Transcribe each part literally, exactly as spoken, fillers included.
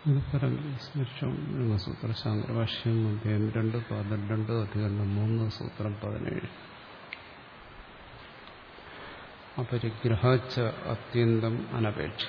സൂത്ര ശാങ്കരഭാഷ്യം അധ്യായം രണ്ട് പാദം രണ്ട് അധികരണം മൂന്ന് സൂത്രം പതിനേഴ്. അപരിഗ്രഹാച്ച അത്യന്തം അനപേക്ഷ.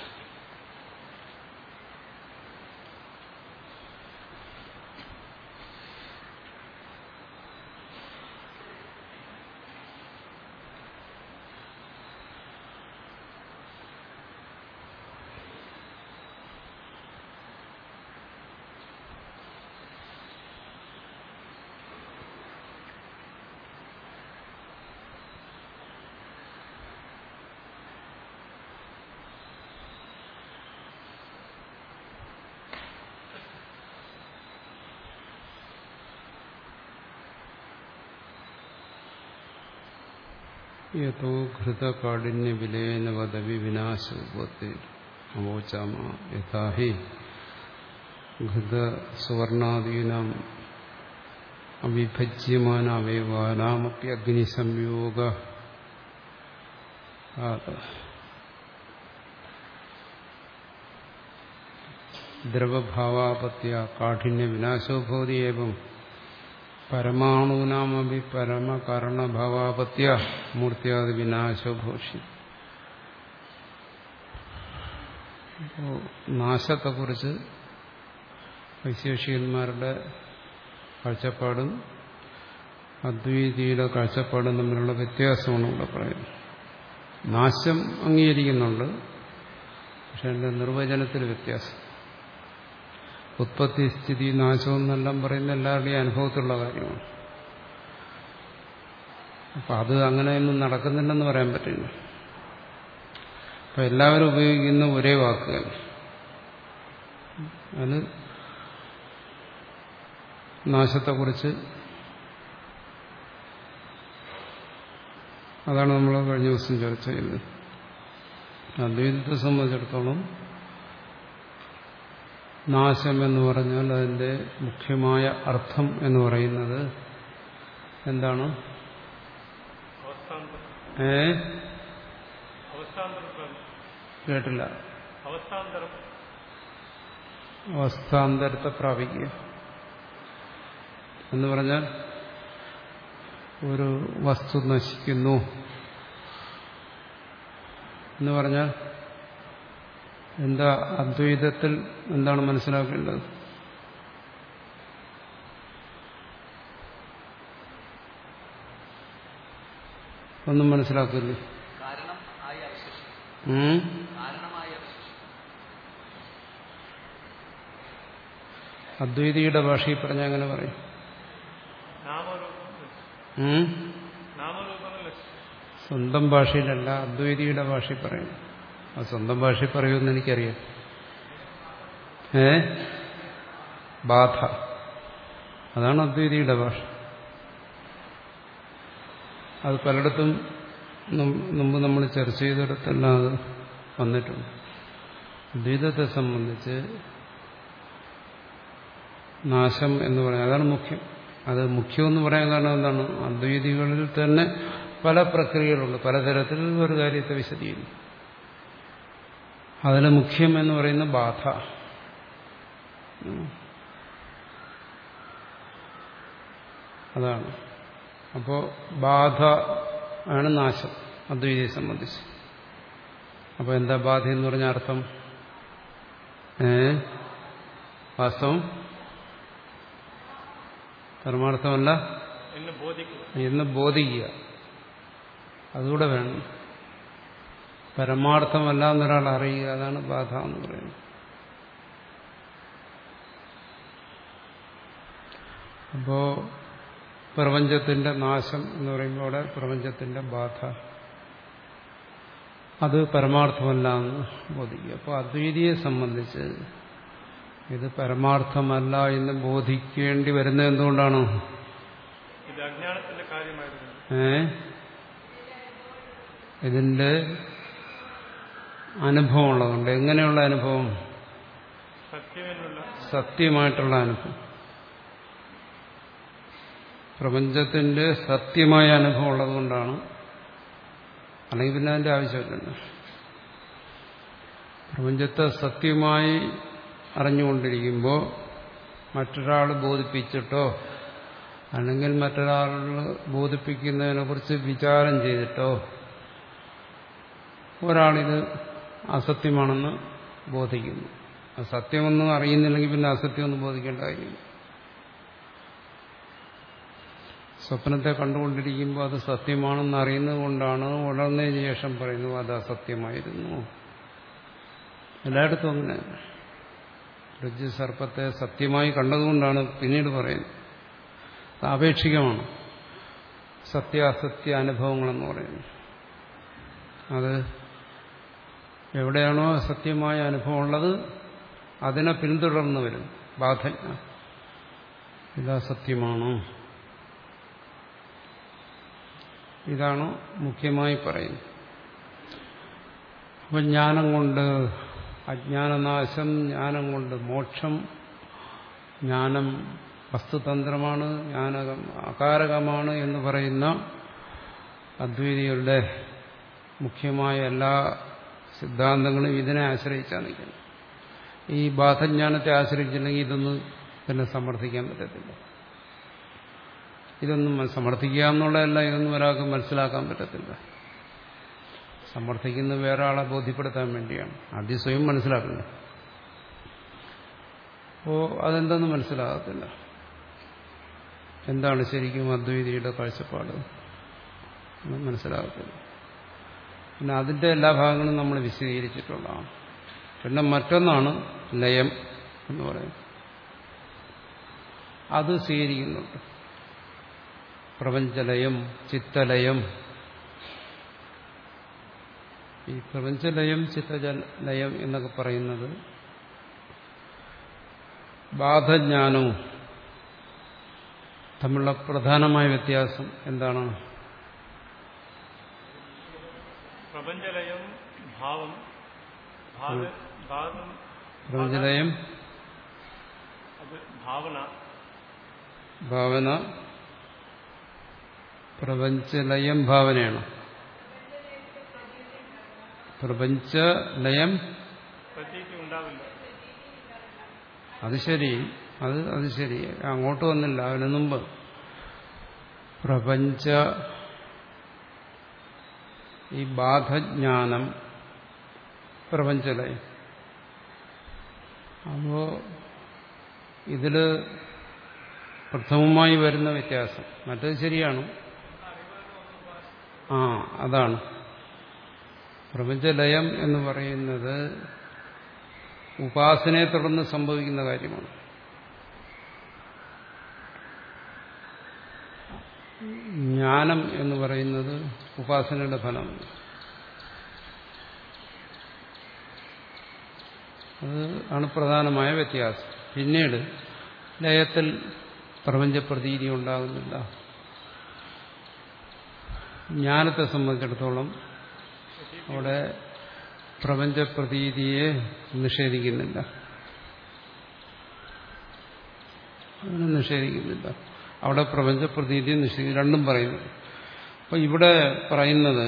യതോ ഘൃതകാഠിന്യ വിലയേന വദവി വിനാശോപത്തി അവോചാമ യഥാഹി ഘൃത സുവർണാദീനാം അവിഭജ്യമാന അവയവാനാമപി അഗ്നിസംയോഗ ദ്രവഭാവാപത്യ കാഠിന്യ വിനാശോ ഭവതി ഏവം പരമാണൂനാമപി പരമകാരണഭാവാപത്യ മൂർത്തിയാദി വിനാശോ ഭവിഷ്യ. അപ്പോൾ നാശത്തെക്കുറിച്ച് വൈശേഷികന്മാരുടെ കാഴ്ചപ്പാടും അദ്വൈതിയുടെ കാഴ്ചപ്പാടും തമ്മിലുള്ള വ്യത്യാസമാണ് ഇവിടെ പറയുന്നത്. നാശം അംഗീകരിക്കുന്നുണ്ട്, പക്ഷെ അതിൻ്റെ നിർവചനത്തിൽ വ്യത്യാസം. ഉത്പത്തി സ്ഥിതി നാശം എന്നെല്ലാം പറയുന്ന എല്ലാവരുടെയും അനുഭവത്തിലുള്ള കാര്യമാണ്. അപ്പം അത് അങ്ങനെയൊന്നും നടക്കുന്നില്ലെന്ന് പറയാൻ പറ്റില്ല. അപ്പം എല്ലാവരും ഉപയോഗിക്കുന്ന ഒരേ വാക്കുകൾ, അത് നാശത്തെക്കുറിച്ച് അതാണ് നമ്മൾ കഴിഞ്ഞ ദിവസം ചർച്ച ചെയ്തത്. അദ്വൈതത്തെ സംബന്ധിച്ചിടത്തോളം നാശം എന്ന് പറഞ്ഞാൽ അതിൻ്റെ മുഖ്യമായ അർത്ഥം എന്ന് പറയുന്നത് എന്താണ്? ഏ കേട്ടില്ല. അവസ്ഥാന്തരത്തെ പ്രാപിക്കുക എന്ന് പറഞ്ഞാൽ ഒരു വസ്തു നശിക്കുന്നു എന്ന് പറഞ്ഞാൽ എന്താ? അദ്വൈതത്തിൽ എന്താണ് മനസ്സിലാക്കേണ്ടത്? ഒന്നും മനസ്സിലാക്കില്ലേ? അദ്വൈതിയുടെ ഭാഷയിൽ പറഞ്ഞാൽ അങ്ങനെ പറയും. സ്വന്തം ഭാഷയിലല്ല, അദ്വൈതിയുടെ ഭാഷയിൽ പറയും. ആ സ്വന്തം ഭാഷയിൽ പറയുമെന്ന് എനിക്കറിയാം. ഏ ബാധ, അതാണ് അദ്വൈതിയുടെ ഭാഷ. അത് പലയിടത്തും മുമ്പ് നമ്മൾ ചർച്ച ചെയ്തിടത്തെല്ലാം അത് വന്നിട്ടുണ്ട്. അദ്വൈതത്തെ സംബന്ധിച്ച് നാശം എന്ന് പറയാം, അതാണ് മുഖ്യം. അത് മുഖ്യമെന്ന് പറയാൻ കാരണം എന്താണ്? അദ്വൈതികളിൽ തന്നെ പല പ്രക്രിയകളുണ്ട്, പലതരത്തിൽ ഒരു കാര്യത്തെ വിശദീകരിക്കും. അതിൽ മുഖ്യം എന്ന് പറയുന്ന ബാധ. അതാണ്. അപ്പോൾ ബാധ ആണ് നാശം അദ്വൈതിയെ സംബന്ധിച്ച്. അപ്പോൾ എന്താ ബാധ എന്ന് പറഞ്ഞ അർത്ഥം? ഏ വാസ്തവം പരമാർത്ഥമല്ല എന്ന് ബോധിക്കുക, അതുകൂടെ വേണം. പരമാർത്ഥമല്ല എന്നൊരാൾ അറിയുക, അതാണ് ബാധ എന്ന് പറയുന്നത്. അപ്പോ പ്രപഞ്ചത്തിന്റെ നാശം എന്ന് പറയുമ്പോൾ അവിടെ പ്രപഞ്ചത്തിന്റെ ബാധ, അത് പരമാർത്ഥമല്ല എന്ന് ബോധിക്കുക. അപ്പോൾ അദ്വൈതിയെ സംബന്ധിച്ച് ഇത് പരമാർത്ഥമല്ല എന്ന് ബോധിക്കേണ്ടി വരുന്നത് എന്തുകൊണ്ടാണ്? ഏ ഇതിന്റെ അനുഭവം ഉള്ളതുകൊണ്ട്. എങ്ങനെയുള്ള അനുഭവം? സത്യമായിട്ടുള്ള അനുഭവം. പ്രപഞ്ചത്തിന്റെ സത്യമായ അനുഭവം ഉള്ളതുകൊണ്ടാണ്. അല്ലെങ്കിൽ പിന്നെ അതിന്റെ ആവശ്യമില്ല. പ്രപഞ്ചത്തെ സത്യമായി അറിഞ്ഞുകൊണ്ടിരിക്കുമ്പോൾ മറ്റൊരാൾ ബോധിപ്പിച്ചിട്ടോ അല്ലെങ്കിൽ മറ്റൊരാൾ ബോധിപ്പിക്കുന്നതിനെ കുറിച്ച് വിചാരം ചെയ്തിട്ടോ ഒരാളിത് അസത്യമാണെന്ന് ബോധിക്കുന്നു. സത്യമൊന്നും അറിയുന്നില്ലെങ്കിൽ പിന്നെ അസത്യമൊന്നും ബോധിക്കേണ്ട കാര്യമില്ല. സ്വപ്നത്തെ കണ്ടുകൊണ്ടിരിക്കുമ്പോൾ അത് സത്യമാണെന്ന് അറിയുന്നത് കൊണ്ടാണ് ഉണർന്നതിന് ശേഷം പറയുന്നത് അത് അസത്യമായിരുന്നു. എല്ലായിടത്തും അങ്ങനെ രജ്ജു സർപ്പത്തെ സത്യമായി കണ്ടതുകൊണ്ടാണ് പിന്നീട് പറയുന്നത്. അത് ആപേക്ഷികമാണ് സത്യാസത്യ അനുഭവങ്ങളെന്ന് പറയുന്നത്. അത് എവിടെയാണോ സത്യമായ അനുഭവം ഉള്ളത് അതിനെ പിന്തുടർന്ന് വരും ബാധ. ഇതാ സത്യമാണോ, ഇതാണ് മുഖ്യമായി പറയുന്നത്. അപ്പം ജ്ഞാനം കൊണ്ട് അജ്ഞാനനാശം, ജ്ഞാനം കൊണ്ട് മോക്ഷം, ജ്ഞാനം വസ്തുതന്ത്രമാണ്, ജ്ഞാനകം അകാരകമാണ് എന്ന് പറയുന്ന അദ്വൈതികളുടെ മുഖ്യമായ എല്ലാ സിദ്ധാന്തങ്ങളും ഇതിനെ ആശ്രയിച്ചാണ് നിൽക്കുന്നത്. ഈ ബാധജ്ഞാനത്തെ ആശ്രയിച്ചില്ലെങ്കിൽ ഇതൊന്നും പിന്നെ സമർത്ഥിക്കാൻ പറ്റത്തില്ല. ഇതൊന്നും സമർത്ഥിക്കുക എന്നുള്ളതല്ല, ഇതൊന്നും ഒരാൾക്ക് മനസ്സിലാക്കാൻ പറ്റത്തില്ല. സമർത്ഥിക്കുന്നത് വേറെ ആളെ ബോധ്യപ്പെടുത്താൻ വേണ്ടിയാണ്. ആദ്യം സ്വയം മനസ്സിലാക്കുന്നത്. അപ്പോൾ അതെന്തെന്ന് മനസ്സിലാകത്തില്ല. എന്താണ് ശരിക്കും അദ്വൈതിയുടെ കാഴ്ചപ്പാട് മനസ്സിലാകത്തില്ല. പിന്നെ അതിൻ്റെ എല്ലാ ഭാഗങ്ങളും നമ്മൾ വിശദീകരിച്ചിട്ടുള്ളതാണ്. പിന്നെ മറ്റൊന്നാണ് ലയം എന്ന് പറയുന്നത്. അത് സ്വീകരിക്കുന്നുണ്ട്. പ്രപഞ്ചലയം, ചിത്തലയം. ഈ പ്രപഞ്ചലയം ചിത്തലയം എന്നൊക്കെ പറയുന്നത് ബാധജ്ഞാനവും തമ്മിലുള്ള പ്രധാനമായ വ്യത്യാസം എന്താണ്? പ്രപഞ്ചലയം ഭാവം, പ്രപഞ്ചലയം ഭാവന, ഭാവന. പ്രപഞ്ചലയം ഭാവനയാണ്. പ്രപഞ്ചലയം ഉണ്ടാവില്ല. അത് ശരി, അത് അത് ശരി. അങ്ങോട്ട് വന്നില്ല, അതിനു മുമ്പ് പ്രപഞ്ച ഈ ബാധജ്ഞാനം പ്രപഞ്ചലയം. അപ്പോ ഇതില് പ്രഥമമായി വരുന്ന വ്യത്യാസം മറ്റത് ശരിയാണ്. ആ അതാണ് പ്രപഞ്ചലയം എന്ന് പറയുന്നത് ഉപാസനയെ തുടർന്ന് സംഭവിക്കുന്ന കാര്യമാണ്. ജ്ഞാനം എന്ന് പറയുന്നത് ഉപാസനയുടെ ഫലമാണ്. അത് ആണ് പ്രധാനമായ വ്യത്യാസം. പിന്നീട് ലയത്തിൽ പ്രപഞ്ചപ്രതീതി ഉണ്ടാകുന്നില്ല. ജ്ഞാനത്തെ സംബന്ധിച്ചിടത്തോളം അവിടെ പ്രപഞ്ചപ്രതീതിയെ നിഷേധിക്കുന്നില്ല, അതിനെ നിഷേധിക്കുന്നില്ല. അവിടെ പ്രപഞ്ചപ്രതീതിയെ നിഷേധിക്കും, രണ്ടും പറയുന്നു. അപ്പൊ ഇവിടെ പറയുന്നത്,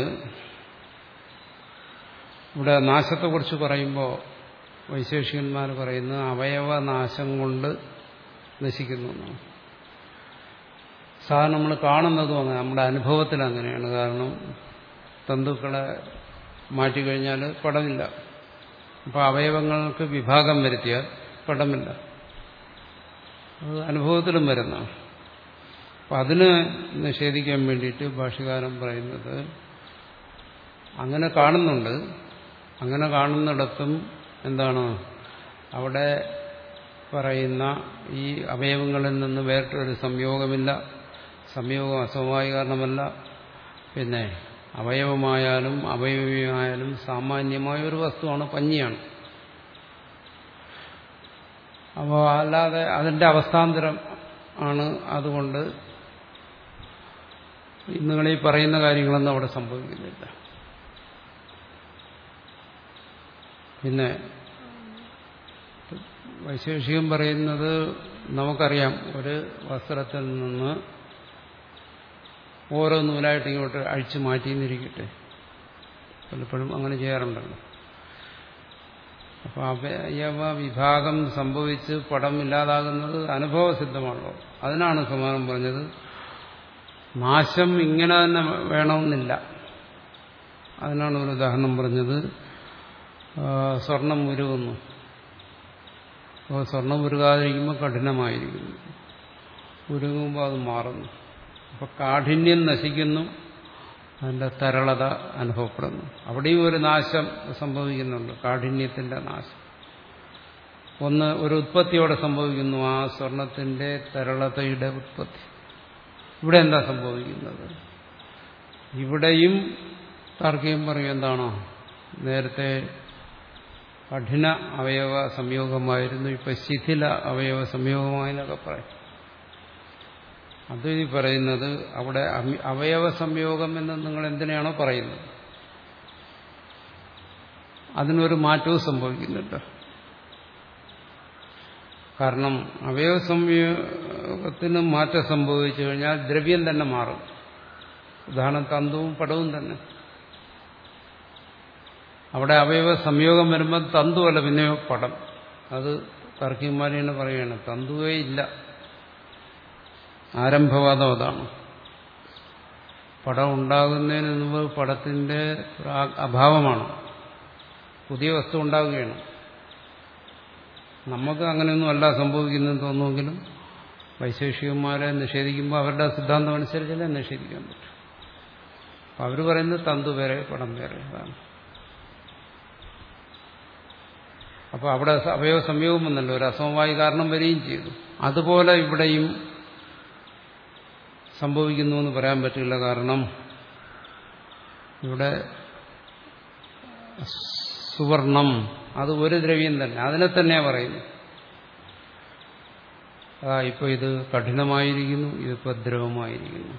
ഇവിടെ നാശത്തെക്കുറിച്ച് പറയുമ്പോൾ വൈശേഷികന്മാർ പറയുന്നത് അവയവനാശം കൊണ്ട് നശിക്കുന്നു എന്നാണ്. സാധാരണ നമ്മൾ കാണുന്നതും അങ്ങനെ, നമ്മുടെ അനുഭവത്തിൽ അങ്ങനെയാണ്. കാരണം തന്തുക്കളെ മാറ്റിക്കഴിഞ്ഞാൽ പടമില്ല. അപ്പോൾ അവയവങ്ങൾക്ക് വിഭാഗം വരുത്തിയാൽ പടമില്ല. അത് അനുഭവത്തിലും വരുന്നതാണ്. അപ്പം അതിന് നിഷേധിക്കാൻ വേണ്ടിയിട്ട് ഭാഷ്യകാരൻ പറയുന്നത് അങ്ങനെ കാണുന്നുണ്ട്. അങ്ങനെ കാണുന്നിടത്തും എന്താണ് അവിടെ പറയുന്ന ഈ അവയവങ്ങളിൽ നിന്ന് വേറിട്ടൊരു സംയോഗമില്ല. സംയോഗം അസ്വാഭാവിക കാരണമല്ല. പിന്നെ അവയവമായാലും അവയവമായാലും സാമാന്യമായ ഒരു വസ്തുവാണ്, പഞ്ഞിയാണ്. അപ്പോൾ അല്ലാതെ അതിൻ്റെ അവസ്ഥാന്തരം ആണ്. അതുകൊണ്ട് നിങ്ങളീ പറയുന്ന കാര്യങ്ങളൊന്നും അവിടെ സംഭവിക്കുന്നില്ല. പിന്നെ വൈശേഷികം പറയുന്നത് നമുക്കറിയാം, ഒരു വസ്ത്രത്തിൽ നിന്ന് ഓരോ നൂലായിട്ട് ഇങ്ങോട്ട് അഴിച്ചു മാറ്റിയെന്നിരിക്കട്ടെ, പലപ്പോഴും അങ്ങനെ ചെയ്യാറുണ്ടല്ലോ. അപ്പൊ അവയവ വിഭാഗം സംഭവിച്ച് പടം ഇല്ലാതാകുന്നത് അനുഭവസിദ്ധമാണല്ലോ. അതിനാണ് സമാനം പറഞ്ഞത് നാശം ഇങ്ങനെ തന്നെ വേണമെന്നില്ല. അതിനാണ് ഒരു ഉദാഹരണം പറഞ്ഞത്. സ്വർണം ഉരുകുന്നു. അപ്പോൾ സ്വർണം ഉരുകാതിരിക്കുമ്പോൾ കഠിനമായിരിക്കുന്നു, ഉരുകുമ്പോൾ അത് മാറുന്നു. അപ്പോൾ കാഠിന്യം നശിക്കുന്നു, അതിൻ്റെ തരളത അനുഭവപ്പെടുന്നു. അവിടെയും ഒരു നാശം സംഭവിക്കുന്നുണ്ട്, കാഠിന്യത്തിന്റെ നാശം. ഒന്ന് ഒരു ഉത്പത്തിയോടെ സംഭവിക്കുന്നു, ആ സ്വർണത്തിന്റെ തരളതയുടെ ഉത്പത്തി. ഇവിടെ എന്താ സംഭവിക്കുന്നത്? ഇവിടെയും താർക്കികം പറയും എന്താണോ, നേരത്തെ കഠിന അവയവ സംയോഗമായിരുന്നു, ഇപ്പൊ ശിഥില അവയവ സംയോഗമായെന്നൊക്കെ പറയും. അത് ഈ പറയുന്നത് അവിടെ അവയവ സംയോഗം എന്ന് നിങ്ങൾ എന്തിനാണോ പറയുന്നത് അതിനൊരു മാറ്റവും സംഭവിക്കുന്നുണ്ട്. കാരണം അവയവ സംയോഗത്തിന് മാറ്റം സംഭവിച്ചു കഴിഞ്ഞാൽ ദ്രവ്യം തന്നെ മാറും. ഉദാഹരണം തന്തുവും പടവും തന്നെ. അവിടെ അവയവ സംയോഗം വരുമ്പോൾ തന്തുവല്ല, പിന്നെയോ പടം. അത് തർക്കിമാരിയാണ് പറയുകയാണ്, തന്തുവേ ഇല്ല. ആരംഭവാദം അതാണ്. പടം ഉണ്ടാകുന്നതിന് മുമ്പ് പടത്തിന്റെ അഭാവമാണ്, പുതിയ വസ്തു ഉണ്ടാവുകയാണ്. നമുക്ക് അങ്ങനെയൊന്നും അല്ല സംഭവിക്കുന്നതെന്ന് തോന്നുമെങ്കിലും വൈശേഷികന്മാരെ നിഷേധിക്കുമ്പോൾ അവരുടെ സിദ്ധാന്തം അനുസരിച്ചല്ലേ നിഷേധിക്കാൻ പറ്റും. അപ്പം അവർ പറയുന്നത് തന്തു വേറെ പടം വേറെ. അതാണ്. അപ്പോൾ അവിടെ അവയവ സംയോഗം വന്നല്ലോ, ഒരു അസമവായി കാരണം വരികയും ചെയ്തു. അതുപോലെ ഇവിടെയും സംഭവിക്കുന്നു എന്ന് പറയാൻ പറ്റില്ല. കാരണം ഇവിടെ സുവർണം അത് ഒരു ദ്രവ്യം തന്നെ, അതിനെ തന്നെയാണ് പറയുന്നത്. ആ ഇപ്പൊ ഇത് കഠിനമായിരിക്കുന്നു, ഇതിപ്പോ ദ്രവമായിരിക്കുന്നു.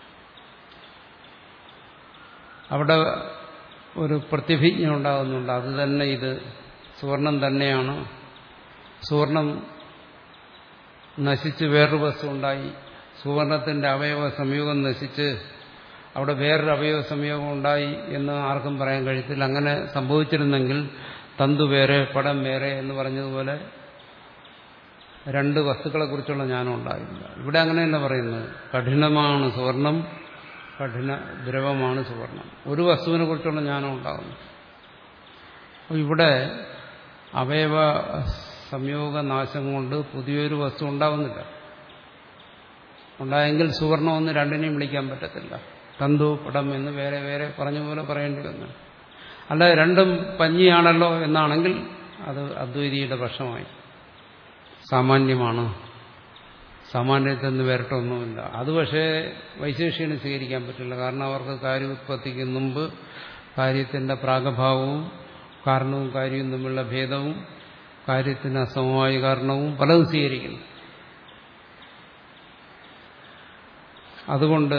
അവിടെ ഒരു പ്രതിഭിജ്ഞ ഉണ്ടാകുന്നുണ്ട്, അത് തന്നെ ഇത് സുവർണം തന്നെയാണ്. സുവർണം നശിച്ച് വേറൊരു വസ്തു ഉണ്ടായി, സുവർണത്തിന്റെ അവയവ സംയോഗം നശിച്ച് അവിടെ വേറൊരു അവയവ സംയോഗം ഉണ്ടായി എന്ന് ആർക്കും പറയാൻ കഴിയത്തില്ല. അങ്ങനെ സംഭവിച്ചിരുന്നെങ്കിൽ തന്തു വേറെ പടം വേറെ എന്ന് പറഞ്ഞതുപോലെ രണ്ട് വസ്തുക്കളെ കുറിച്ചുള്ള ജ്ഞാനം ഉണ്ടായില്ല. ഇവിടെ അങ്ങനെയല്ല പറയുന്നത്, കഠിനമാണ് സുവർണം, കഠിന ദ്രവമാണ് സുവർണം, ഒരു വസ്തുവിനെ കുറിച്ചുള്ള ജ്ഞാനം ഉണ്ടാകുന്നു. അപ്പോൾ ഇവിടെ അവയവ സംയോഗ നാശം കൊണ്ട് പുതിയൊരു വസ്തു ഉണ്ടാവുന്നില്ല. ഉണ്ടായെങ്കിൽ സുവർണം ഒന്ന് രണ്ടിനെയും വിളിക്കാൻ പറ്റത്തില്ല. തന്തു പടം എന്ന് വേറെ വേറെ പറഞ്ഞ പോലെ പറയേണ്ടി വന്നു. അല്ല രണ്ടും പഞ്ഞിയാണല്ലോ എന്നാണെങ്കിൽ അത് അദ്വൈതിയുടെ പക്ഷമായി. സാമാന്യമാണ്, സാമാന്യത്തിൽ നിന്ന് വേറിട്ടൊന്നുമില്ല. അത് പക്ഷേ വൈശേഷികന് സ്വീകരിക്കാൻ പറ്റില്ല. കാരണം അവർക്ക് കാര്യോത്പത്തിക്ക് മുമ്പ് കാര്യത്തിന്റെ പ്രാഗഭാവവും കാരണവും കാര്യവും തമ്മിലുള്ള ഭേദവും കാര്യത്തിന് അസമമായ കാരണവും പലതും സ്വീകരിക്കുന്നു. അതുകൊണ്ട്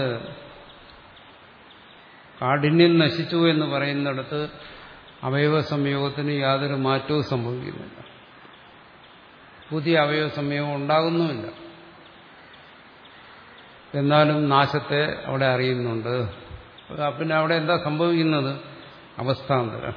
കാഠിന്യം നശിച്ചു എന്ന് പറയുന്നിടത്ത് അവയവ സംയോഗത്തിന് യാതൊരു മാറ്റവും സംഭവിക്കുന്നില്ല, പുതിയ അവയവ സംയോഗം ഉണ്ടാകുന്നുമില്ല. എന്നാലും നാശത്തെ അവിടെ അറിയുന്നുണ്ട്. പിന്നെ അവിടെ എന്താ സംഭവിക്കുന്നത്? അവസ്ഥാന്തരം.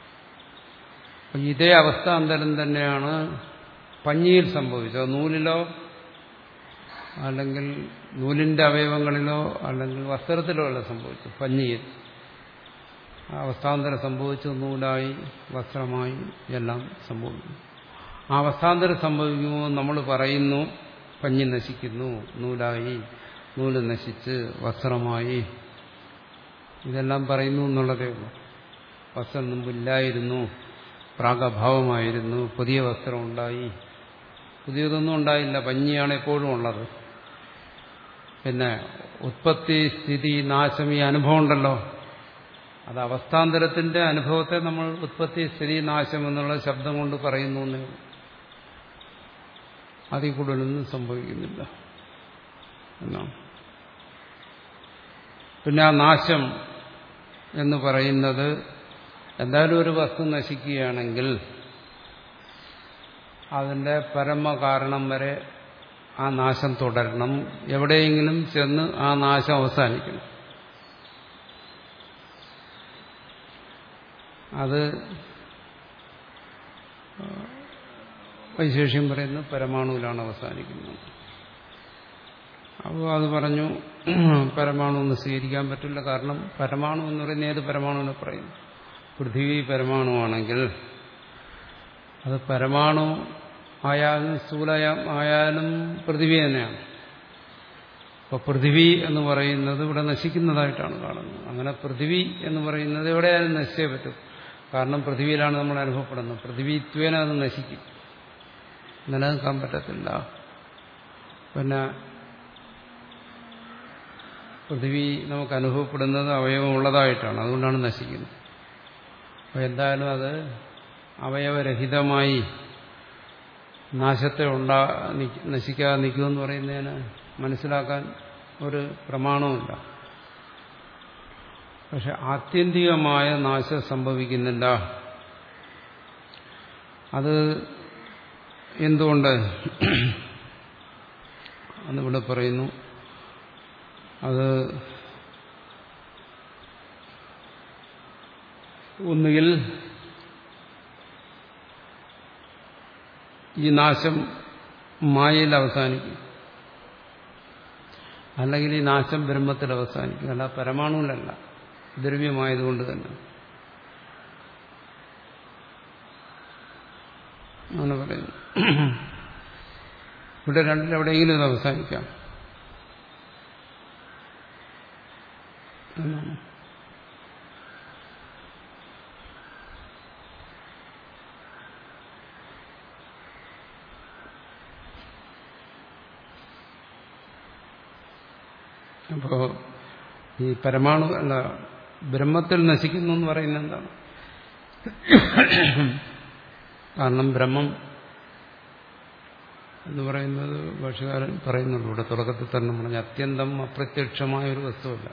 ഇതേ അവസ്ഥാന്തരം തന്നെയാണ് പഞ്ഞിയിൽ സംഭവിച്ചത്. നൂലിലോ അല്ലെങ്കിൽ നൂലിന്റെ അവയവങ്ങളിലോ അല്ലെങ്കിൽ വസ്ത്രത്തിലോ അല്ല സംഭവിച്ചു, പഞ്ഞിയിൽ. ആ അവസ്ഥാന്തരം സംഭവിച്ചു, നൂലായി വസ്ത്രമായി എല്ലാം സംഭവിക്കുന്നു. ആ അവസ്ഥാന്തരം സംഭവിക്കുമ്പോൾ നമ്മൾ പറയുന്നു പഞ്ഞി നശിക്കുന്നു, നൂലായി, നൂല് നശിച്ച് വസ്ത്രമായി, ഇതെല്ലാം പറയുന്നു എന്നുള്ളതേ ഉള്ളൂ. വസ്ത്രം മുമ്പില്ലായിരുന്നു, പ്രാഗഭാവമായിരുന്നു, പുതിയ വസ്ത്രം ഉണ്ടായി. പുതിയതൊന്നും ഉണ്ടായില്ല, പഞ്ഞിയാണ് എപ്പോഴും ഉള്ളത്. പിന്നെ ഉത്പത്തി സ്ഥിതി നാശം ഈ അനുഭവം ഉണ്ടല്ലോ, അത് അവസ്ഥാന്തരത്തിന്റെ അനുഭവത്തെ നമ്മൾ ഉത്പത്തി സ്ഥിതി നാശം എന്നുള്ള ശബ്ദം കൊണ്ട് പറയുന്നു എന്നേ ഉള്ളൂ. അതിൽ കൂടുതലൊന്നും സംഭവിക്കുന്നില്ല എന്നാണ്. പിന്നെ ആ നാശം എന്ന് പറയുന്നത് എന്തായാലും ഒരു വസ്തു നശിക്കുകയാണെങ്കിൽ അതിന്റെ പരമകാരണം വരെ ആ നാശം തുടരണം. എവിടെയെങ്കിലും ചെന്ന് ആ നാശം അവസാനിക്കണം. അത് വൈശേഷ്യം പറയുന്നത് പരമാണുവിലാണ് അവസാനിക്കുന്നത്. അപ്പോൾ അത് പറഞ്ഞു പരമാണു ഒന്ന് സ്വീകരിക്കാൻ പറ്റില്ല. കാരണം പരമാണു എന്ന് പറയുന്നത് ഏത് പരമാണുവിനെ പറയുന്നു? പൃഥ്വി പരമാണുവാണെങ്കിൽ അത് പരമാണു ആയാലും സ്ഥൂല ആയാലും പൃഥ്വി തന്നെയാണ്. അപ്പോൾ പൃഥ്വി എന്ന് പറയുന്നത് ഇവിടെ നശിക്കുന്നതായിട്ടാണ് കാണുന്നത്. അങ്ങനെ പൃഥ്വി എന്ന് പറയുന്നത് എവിടെയായാലും നശിച്ചേ പറ്റും. കാരണം പൃഥ്വിയിലാണ് നമ്മൾ അനുഭവപ്പെടുന്നത്. പൃഥ്വിത്വേന അത് നശിക്കും, നിലനിൽക്കാൻ പറ്റത്തില്ല. പിന്നെ പൃഥ്വി നമുക്ക് അനുഭവപ്പെടുന്നത് അവയവമുള്ളതായിട്ടാണ്, അതുകൊണ്ടാണ് നശിക്കുന്നത്. അപ്പോൾ എന്തായാലും അത് അവയവരഹിതമായി നാശത്തെ ഉണ്ടാ നശിക്കാതെ നിൽക്കുമെന്ന് പറയുന്നതിന് മനസ്സിലാക്കാൻ ഒരു പ്രമാണവുമില്ല. പക്ഷെ ആത്യന്തികമായ നാശം സംഭവിക്കുന്നില്ല. അത് എന്തുകൊണ്ട് എന്നിവിടെ പറയുന്നു. അത് ഒന്നുകിൽ ഈ നാശം മായയിൽ അവസാനിക്കും, അല്ലെങ്കിൽ ഈ നാശം ബ്രഹ്മത്തിൽ അവസാനിക്കും. അല്ല പരമാണുവിലല്ല, ദ്രവ്യമായതുകൊണ്ട് തന്നെ അങ്ങനെ പറയുന്നു. ഇവിടെ രണ്ടിലെവിടെയെങ്കിലും ഇത് അവസാനിക്കാം എന്നാണ്. അപ്പോ ഈ പരമാണു അല്ല ബ്രഹ്മത്തിൽ നശിക്കുന്നു എന്ന് പറയുന്നത് എന്താണ്? കാരണം ബ്രഹ്മം എന്ന് പറയുന്നത് ഭാഷകാരൻ പറയുന്നുള്ളൂ, ഇവിടെ തുടക്കത്തിൽ തന്നെ പറഞ്ഞ അത്യന്തം അപ്രത്യക്ഷമായ ഒരു വസ്തുവല്ല,